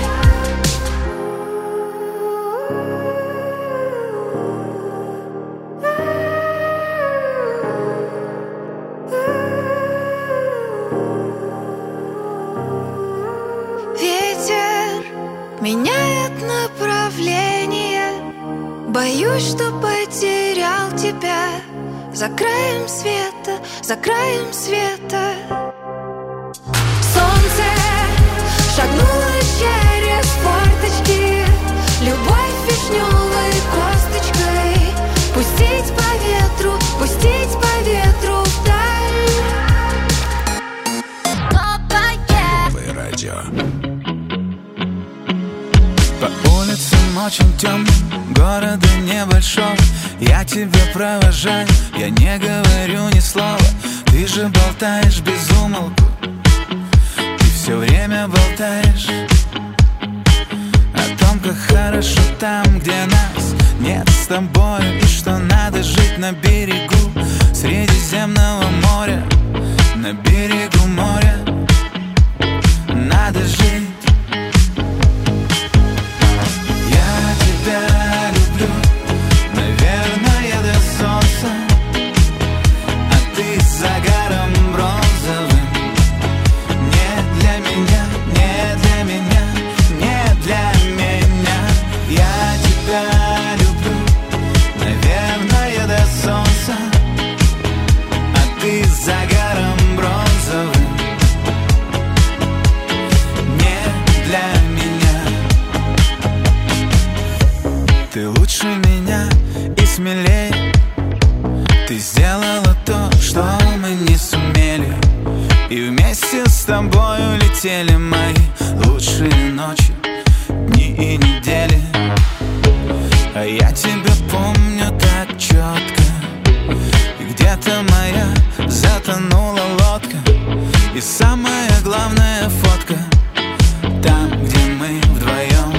Ветер меняет направление. Боюсь, что потерял тебя за краем света, за краем света. Солнце шагнуло через форточки, любовь вишневой косточкой. Пустить по ветру, пустить по ветру вдаль. Новое радио. По улицам очень темным, города небольшого, я тебя провожаю, я не говорю ни слова. Ты Ты же болтаешь без умолку, ты все время болтаешь о том, как хорошо там, где нас нет с тобой, и что надо жить на берегу Средиземного моря, на берегу моря надо жить. Я тебя люблю, наверное, до солнца, а ты с загаром бронзовым. Не для меня, не для меня, не для меня. Я тебя люблю, наверное, до солнца, а ты с загаром бронзовым. Не для меня. Ты лучше меня и смелее. Ты сделала то, что мы не сумели, и вместе с тобою летели мои лучшие ночи, дни и недели. А я тебя помню так четко, и где-то моя затонула лодка, и самая главная фотка там, где мы вдвоем.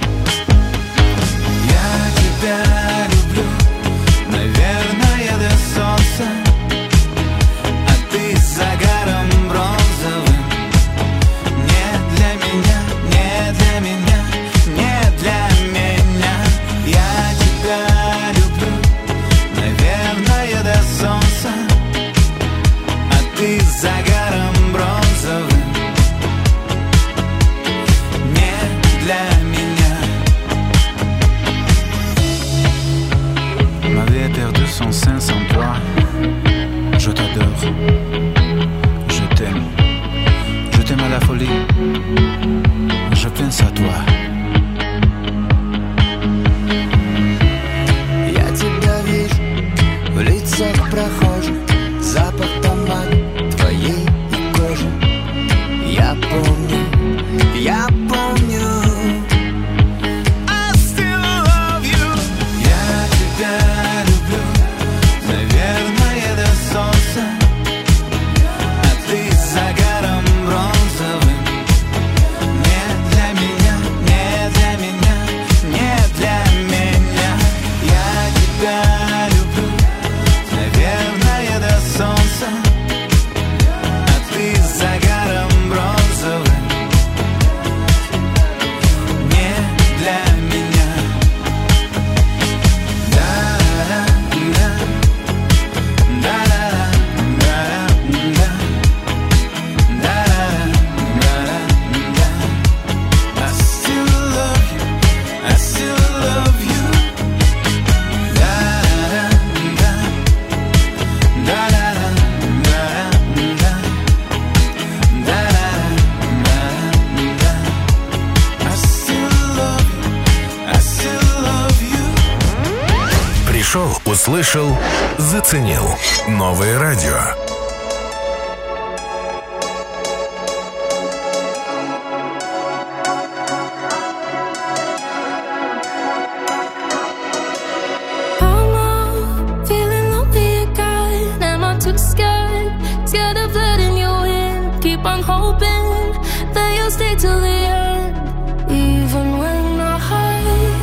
Я тебя люблю, наверное, до солнца, а ты с загаром бронзовым. Не для меня, не для меня, не для меня. Я тебя люблю, наверное, до солнца, а ты с загаром бронзовым. Не для меня. Ma vie est perdue son sein sans toi. Je t'adore, je t'aime, je t'aime à la folie, je pense à toi. Я тебя вижу в лицах прохожих, запах томата твоей и кожи. Я помню, я помню. I still love you. Я тебя люблю, наверное, до солнца, а ты с загаром бронзовым. Не для меня, не для меня, не для меня. Я тебя люблю, наверное, до солнца, а ты с загаром бронзовым. Не для меня. Да-да-да, да-да-да, да-да-да, да-да-да. I still love you, I still love you. Да-да-да, да-да-да, да-да-да, да-да-да. I still love you, I still love you. Пришел, услышал, заценил. Новое радио. I'm out, feeling lonely again. Am I too scared? Scared of letting you in. Keep on hoping that you'll stay till the end, even when I hide.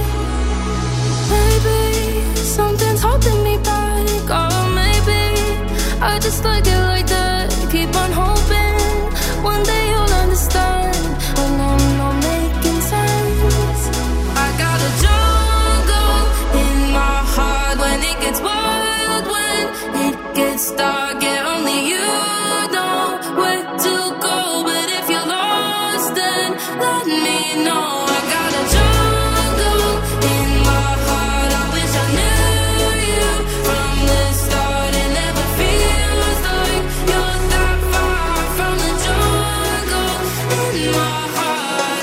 Maybe something's holding me back, or maybe I just like it like that. Keep on hoping one day you'll understand when I'm not making sense. I got a jungle in my heart when it gets wild, when it gets dark. Yeah, only you know where to go. But if you're lost, then let me know. I got a jungle in my heart. I wish I knew you from the start. It never feels like you're that far from the jungle in my heart.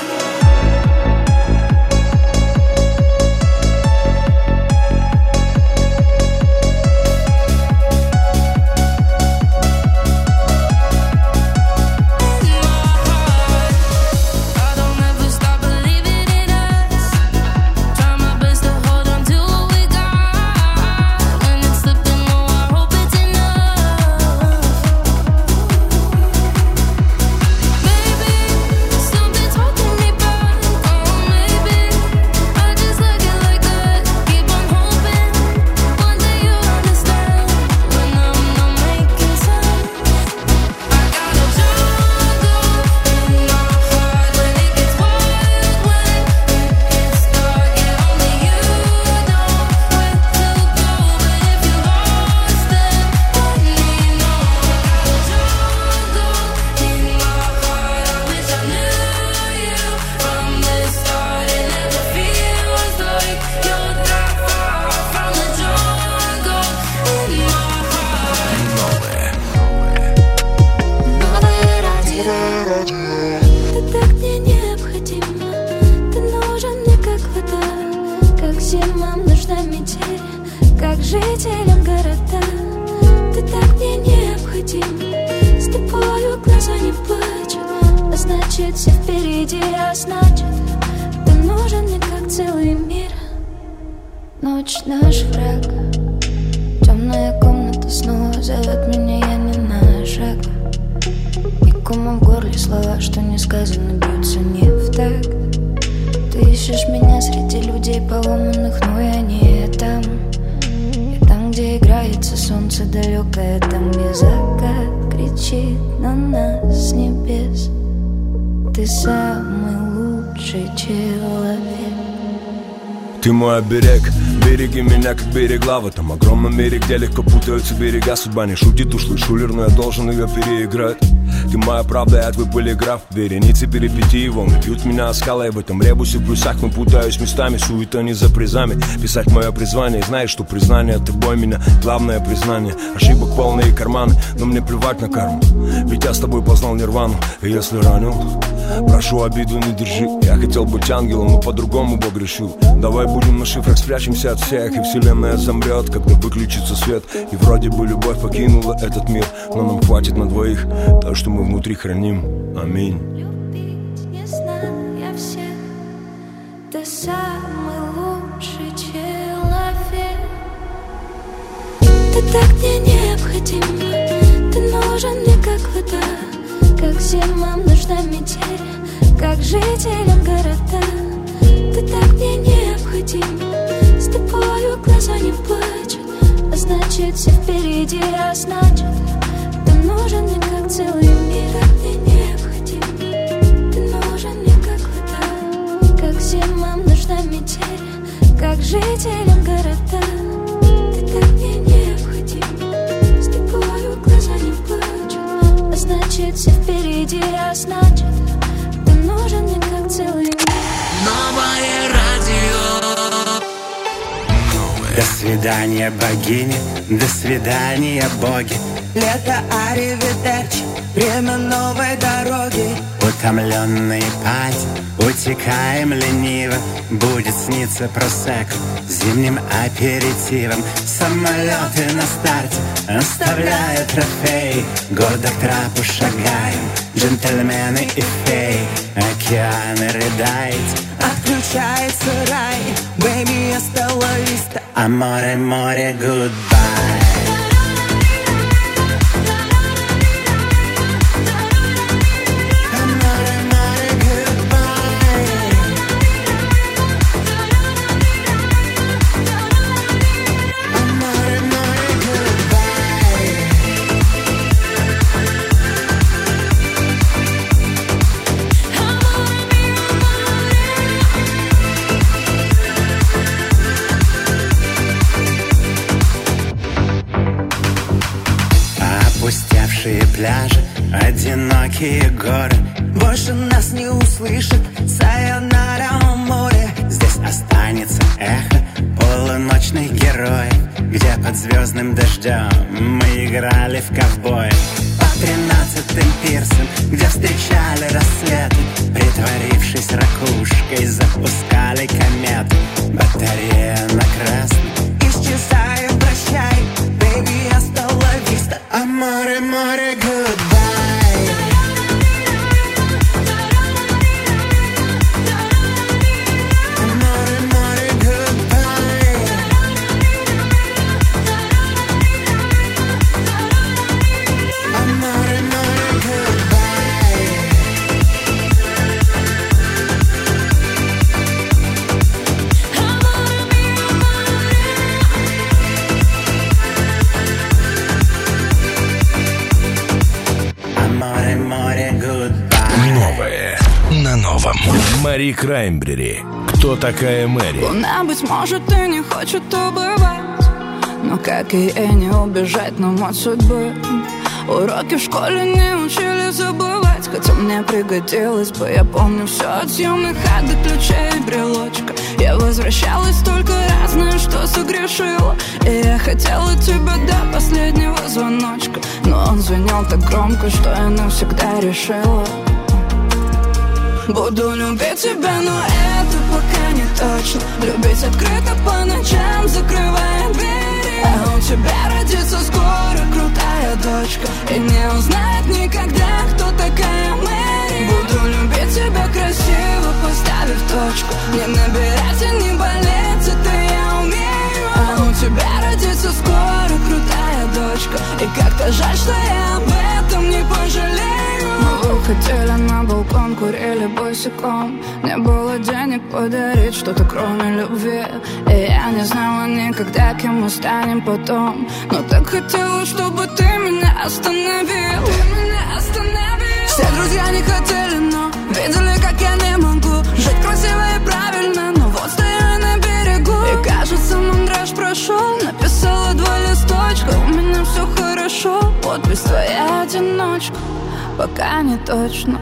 впереди, а значит, ты нужен мне как целый мир. Ночь наш враг, темная комната снова зовет меня, я не на шаг. И комом в горле слова, что не сказано, бьются не в такт. Ты ищешь меня среди людей поломанных, но я не там. Я там, где играется солнце далекое, там, где закат кричит на нас с небес. Ты самый лучший человек. Ты мой оберег, береги меня, как берегла в этом огромном мире, где легко путаются берега. Судьба не шутит, ушлый шулер, но я должен ее переиграть. Ты моя правда, я твой полиграф. Вереницы перипетий, волны пьют меня скалой. В этом ребусе в плюсах мы путаюсь местами. Суета не за призами, писать мое призвание. Знаешь, что признание тобой меня главное признание. Ошибок полные карманы, но мне плевать на карму, ведь я с тобой познал нирвану. И если ранил, прошу, обиду не держи. Я хотел быть ангелом, но по-другому погрешил. Давай будем на шифрах, спрячемся от всех, и вселенная замрет, когда выключится свет. И вроде бы любовь покинула этот мир, но нам хватит на двоих то, что мы внутри храним. Аминь. Любить не знаю я всех, ты самый лучший человек. Ты так мне необходим, ты нужен мне как вода, как зимам нужна метель, как жителям города. Ты так мне необходим, с тобою глаза не плачут, а значит все впереди, а значит ты нужен мне как целый мир. Ты необходим, ты нужен мне как вода, как зимам нужна метель, как жителям города. Ты так мне необходим, с тобою глаза не плачут, а значит все впереди, а значит ты нужен мне как целый мир. Новое радио. До свидания, богини, до свидания, боги. Лето, аривидерчи, время новой дороги. Утомленный пать, утекаем лениво. Будет сниться просекко зимним аперитивом. Самолеты на старте оставляют трофей. Гордо к трапу шагаем, джентльмены и феи. Океаны рыдает, отключается рай. Baby, hasta la vista, amore, море, goodbye. Пляжи, одинокие горы, больше нас не услышит сайонара море. Здесь останется эхо полуночных героев, где под звездным дождем мы играли в ковбоев. По тринадцатым пирсам, где встречали рассветы, притворившись ракушкой, запускали кометы. Батарея на красный, исчезая, прощай. Baby, hasta la vista, amore, море, goodbye. Amore, море, goodbye. Amore, море, goodbye. Amore, море, goodbye. Новое на новом. Мэри Краймбрери. Кто такая Мэри? Луна, быть может, и не хочет убывать, но как и не убежать нам от судьбы. Уроки в школе не учили забывать, хотя мне пригодилось бы. Я помню все от съемных ад до ключей и брелочка. Я возвращалась столько раз, знаю, что согрешила. И я хотела тебя до последнего звоночка, но он звенел так громко, что я навсегда решила: буду любить тебя, но это пока не точно. Любить открыто по ночам, закрывая двери. А у тебя родится скоро крутая дочка, и не узнает никогда, кто такая Мэри. Буду любить тебя, точку. Не набирать и не болеть, это я умею. А у тебя родится скоро крутая дочка. И как-то жаль, что я об этом не пожалею. Мы выходили на балкон, курили босиком. Не было денег подарить что-то кроме любви. И я не знала никогда, кем мы станем потом. Но так хотела, чтобы ты меня остановил. Ты меня остановил. Все друзья не хотели, но видели, как я не могу жить красиво и правильно. Но вот стою я на берегу, и кажется, мандраж прошел. Написала два листочка, у меня все хорошо. Подпись твоя одиночка, пока не точно.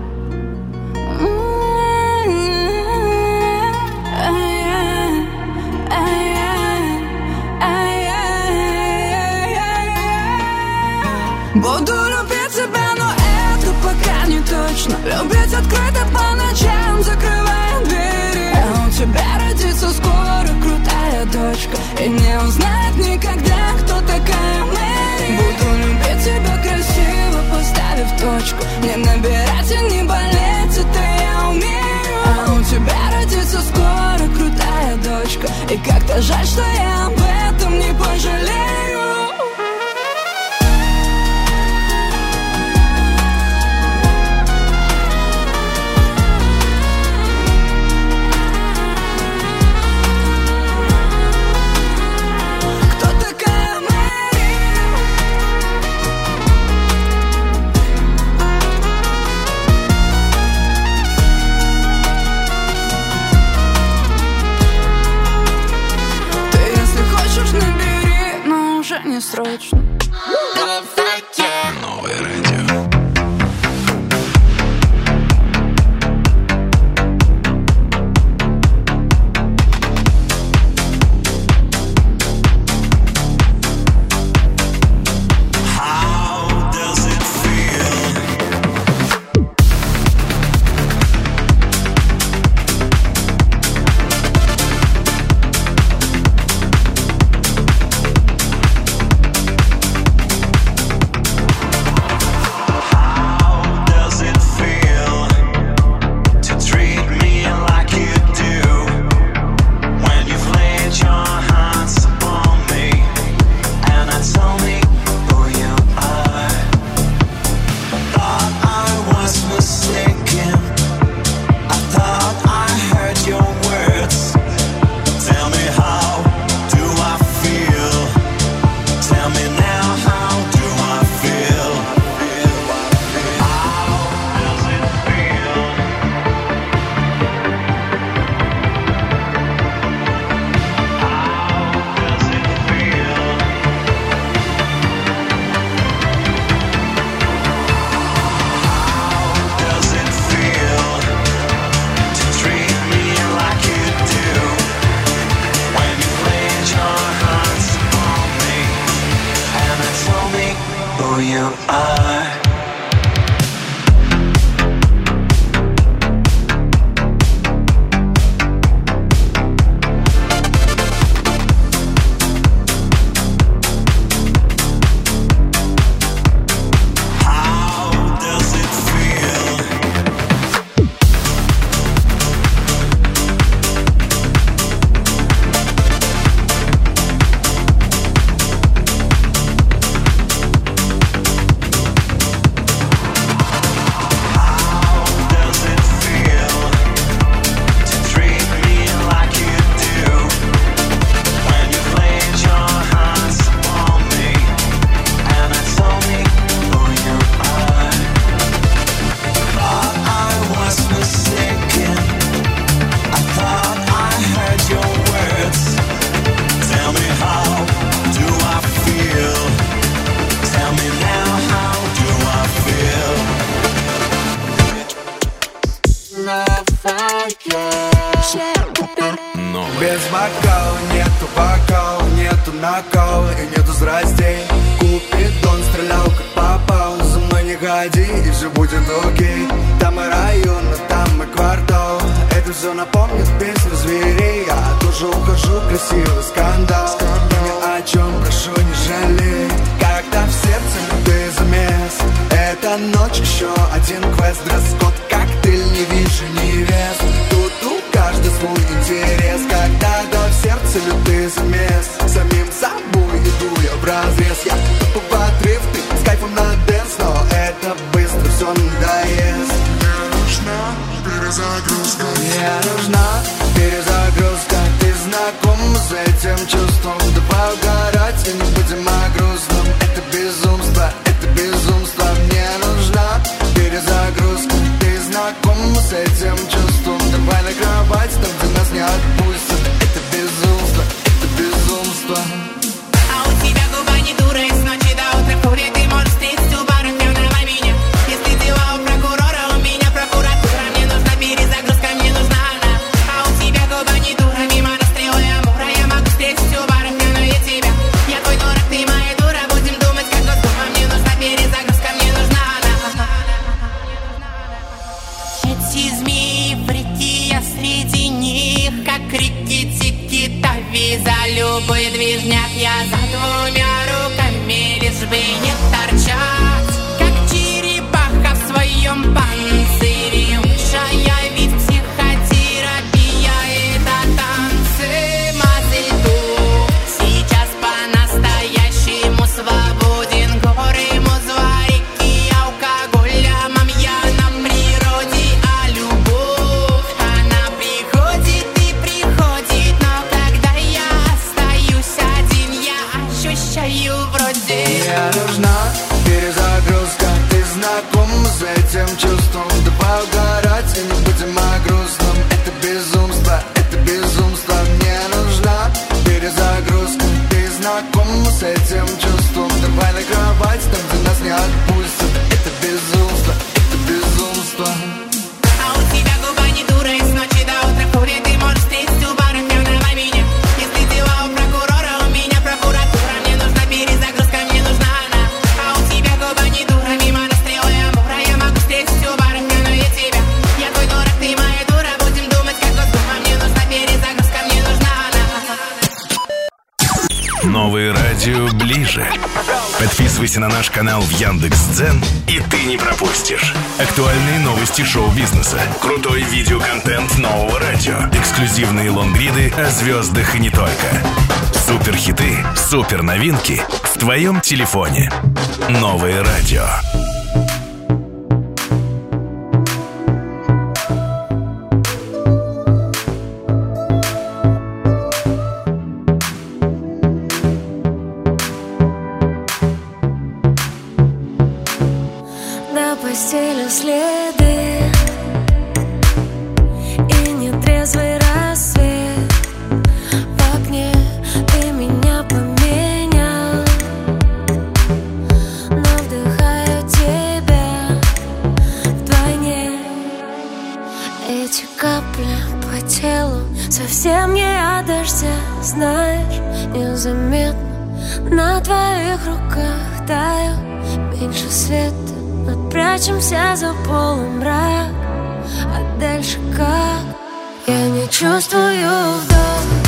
Буду любить тебя, но это пока не точно. Любить открыто по ночам, закрывая двери. А у тебя родится скоро крутая дочка. И не узнает никогда, кто такая Мэри. Буду любить тебя красиво, поставив точку. Не набирать и не болеть, это я умею. А у тебя родится скоро крутая дочка. И как-то жаль, что я об этом не пожалею. Не срочно. Новое радио. Без бокала, нету бокала, нету накала и нету страстей. Купидон стрелял как попал, за мной не ходи и все будет окей. Там и район, а там и квартал, это все напомнит песню зверей. Я тоже ухожу, красивый скандал, ни о чем прошу не жалей. Когда в сердце любви замес, эта ночь еще один квест, дресс-код, коктейль, не вижу невест. Тут твой интерес. Когда-то в сердце лютый замес, самим собой иду я вразрез. Я тупо в отрыв, ты с кайфом на дэнс, но это быстро все надоест. Мне нужна перезагрузка. Мне нужна перезагрузка. Ты знаком с этим чувством? Давай угорать и не будем о грустном. Это безумство, это безумство. Мне нужна перезагрузка. Ты знаком с этим чувством? Давай на кровать, там где нас не отпустят. Это безумство, это безумство. А у тебя губа не дура, и с ночи до утра в куре ты можешь встретить у бара, ревновай меня. Если дела у прокурора, у меня прокуратура. Мне нужна перезагрузка, мне нужна она. А у тебя губа не дура, мимо расстрела и амура. Я могу встретить у бара, ревную тебя. Я твой дурак, ты моя дура, будем думать, как Госдума. Мне нужна перезагрузка, мне нужна она. Эти змеи, прийти я среди них, как реки Тики-Тави. За любой движняк я за двумя руками, лишь бы не торчать, как черепаха в своем панцире. Лучшая ведь психотерапия — это танцы Мазельту. Сейчас по-настоящему свободен горы, музва, реки, алкоголя, мамьяна в природе. А любовь, она приходит и приходит, но когда я остаюсь один, я ощущаю вроде. Мне нужна перезагрузка. Ты знаком с этим чувством? Давай угорать и не будем о грустном. Это безумство, это безумство. Мне нужна перезагрузка. Ты знаком с этим чувством? Давай на кровать, там где нас не отпустят. Это безумство, это безумство. А у тебя губа не дура, и с ночи до утра в куре ты можешь встретить у бара, ревновай меня. Если дела у прокурора, у меня прокуратура. Мне нужна перезагрузка, мне нужна она. А у тебя губа не дура, мимо расстрела и амура. Я могу встретить у бара, ревную тебя. Я твой дурак, ты моя дура, будем думать, как Госдума. Мне нужна перезагрузка, мне нужна она. Новое радио ближе. Подписывайся на наш канал в Яндекс.Дзен, и ты не пропустишь. Актуальные новости шоу-бизнеса, крутой видеоконтент нового радио, эксклюзивные лонгриды о звездах и не только. Суперхиты, супер новинки в твоем телефоне. Новое радио. На постели следы и нетрезвый рассвет. В окне ты меня поменял, но вдыхаю тебя вдвойне. Эти капли по телу совсем не от дождя, знаешь, незаметно на твоих руках таю. Меньше света, отпрячемся за полумрак. А дальше как? Я не чувствую вдох,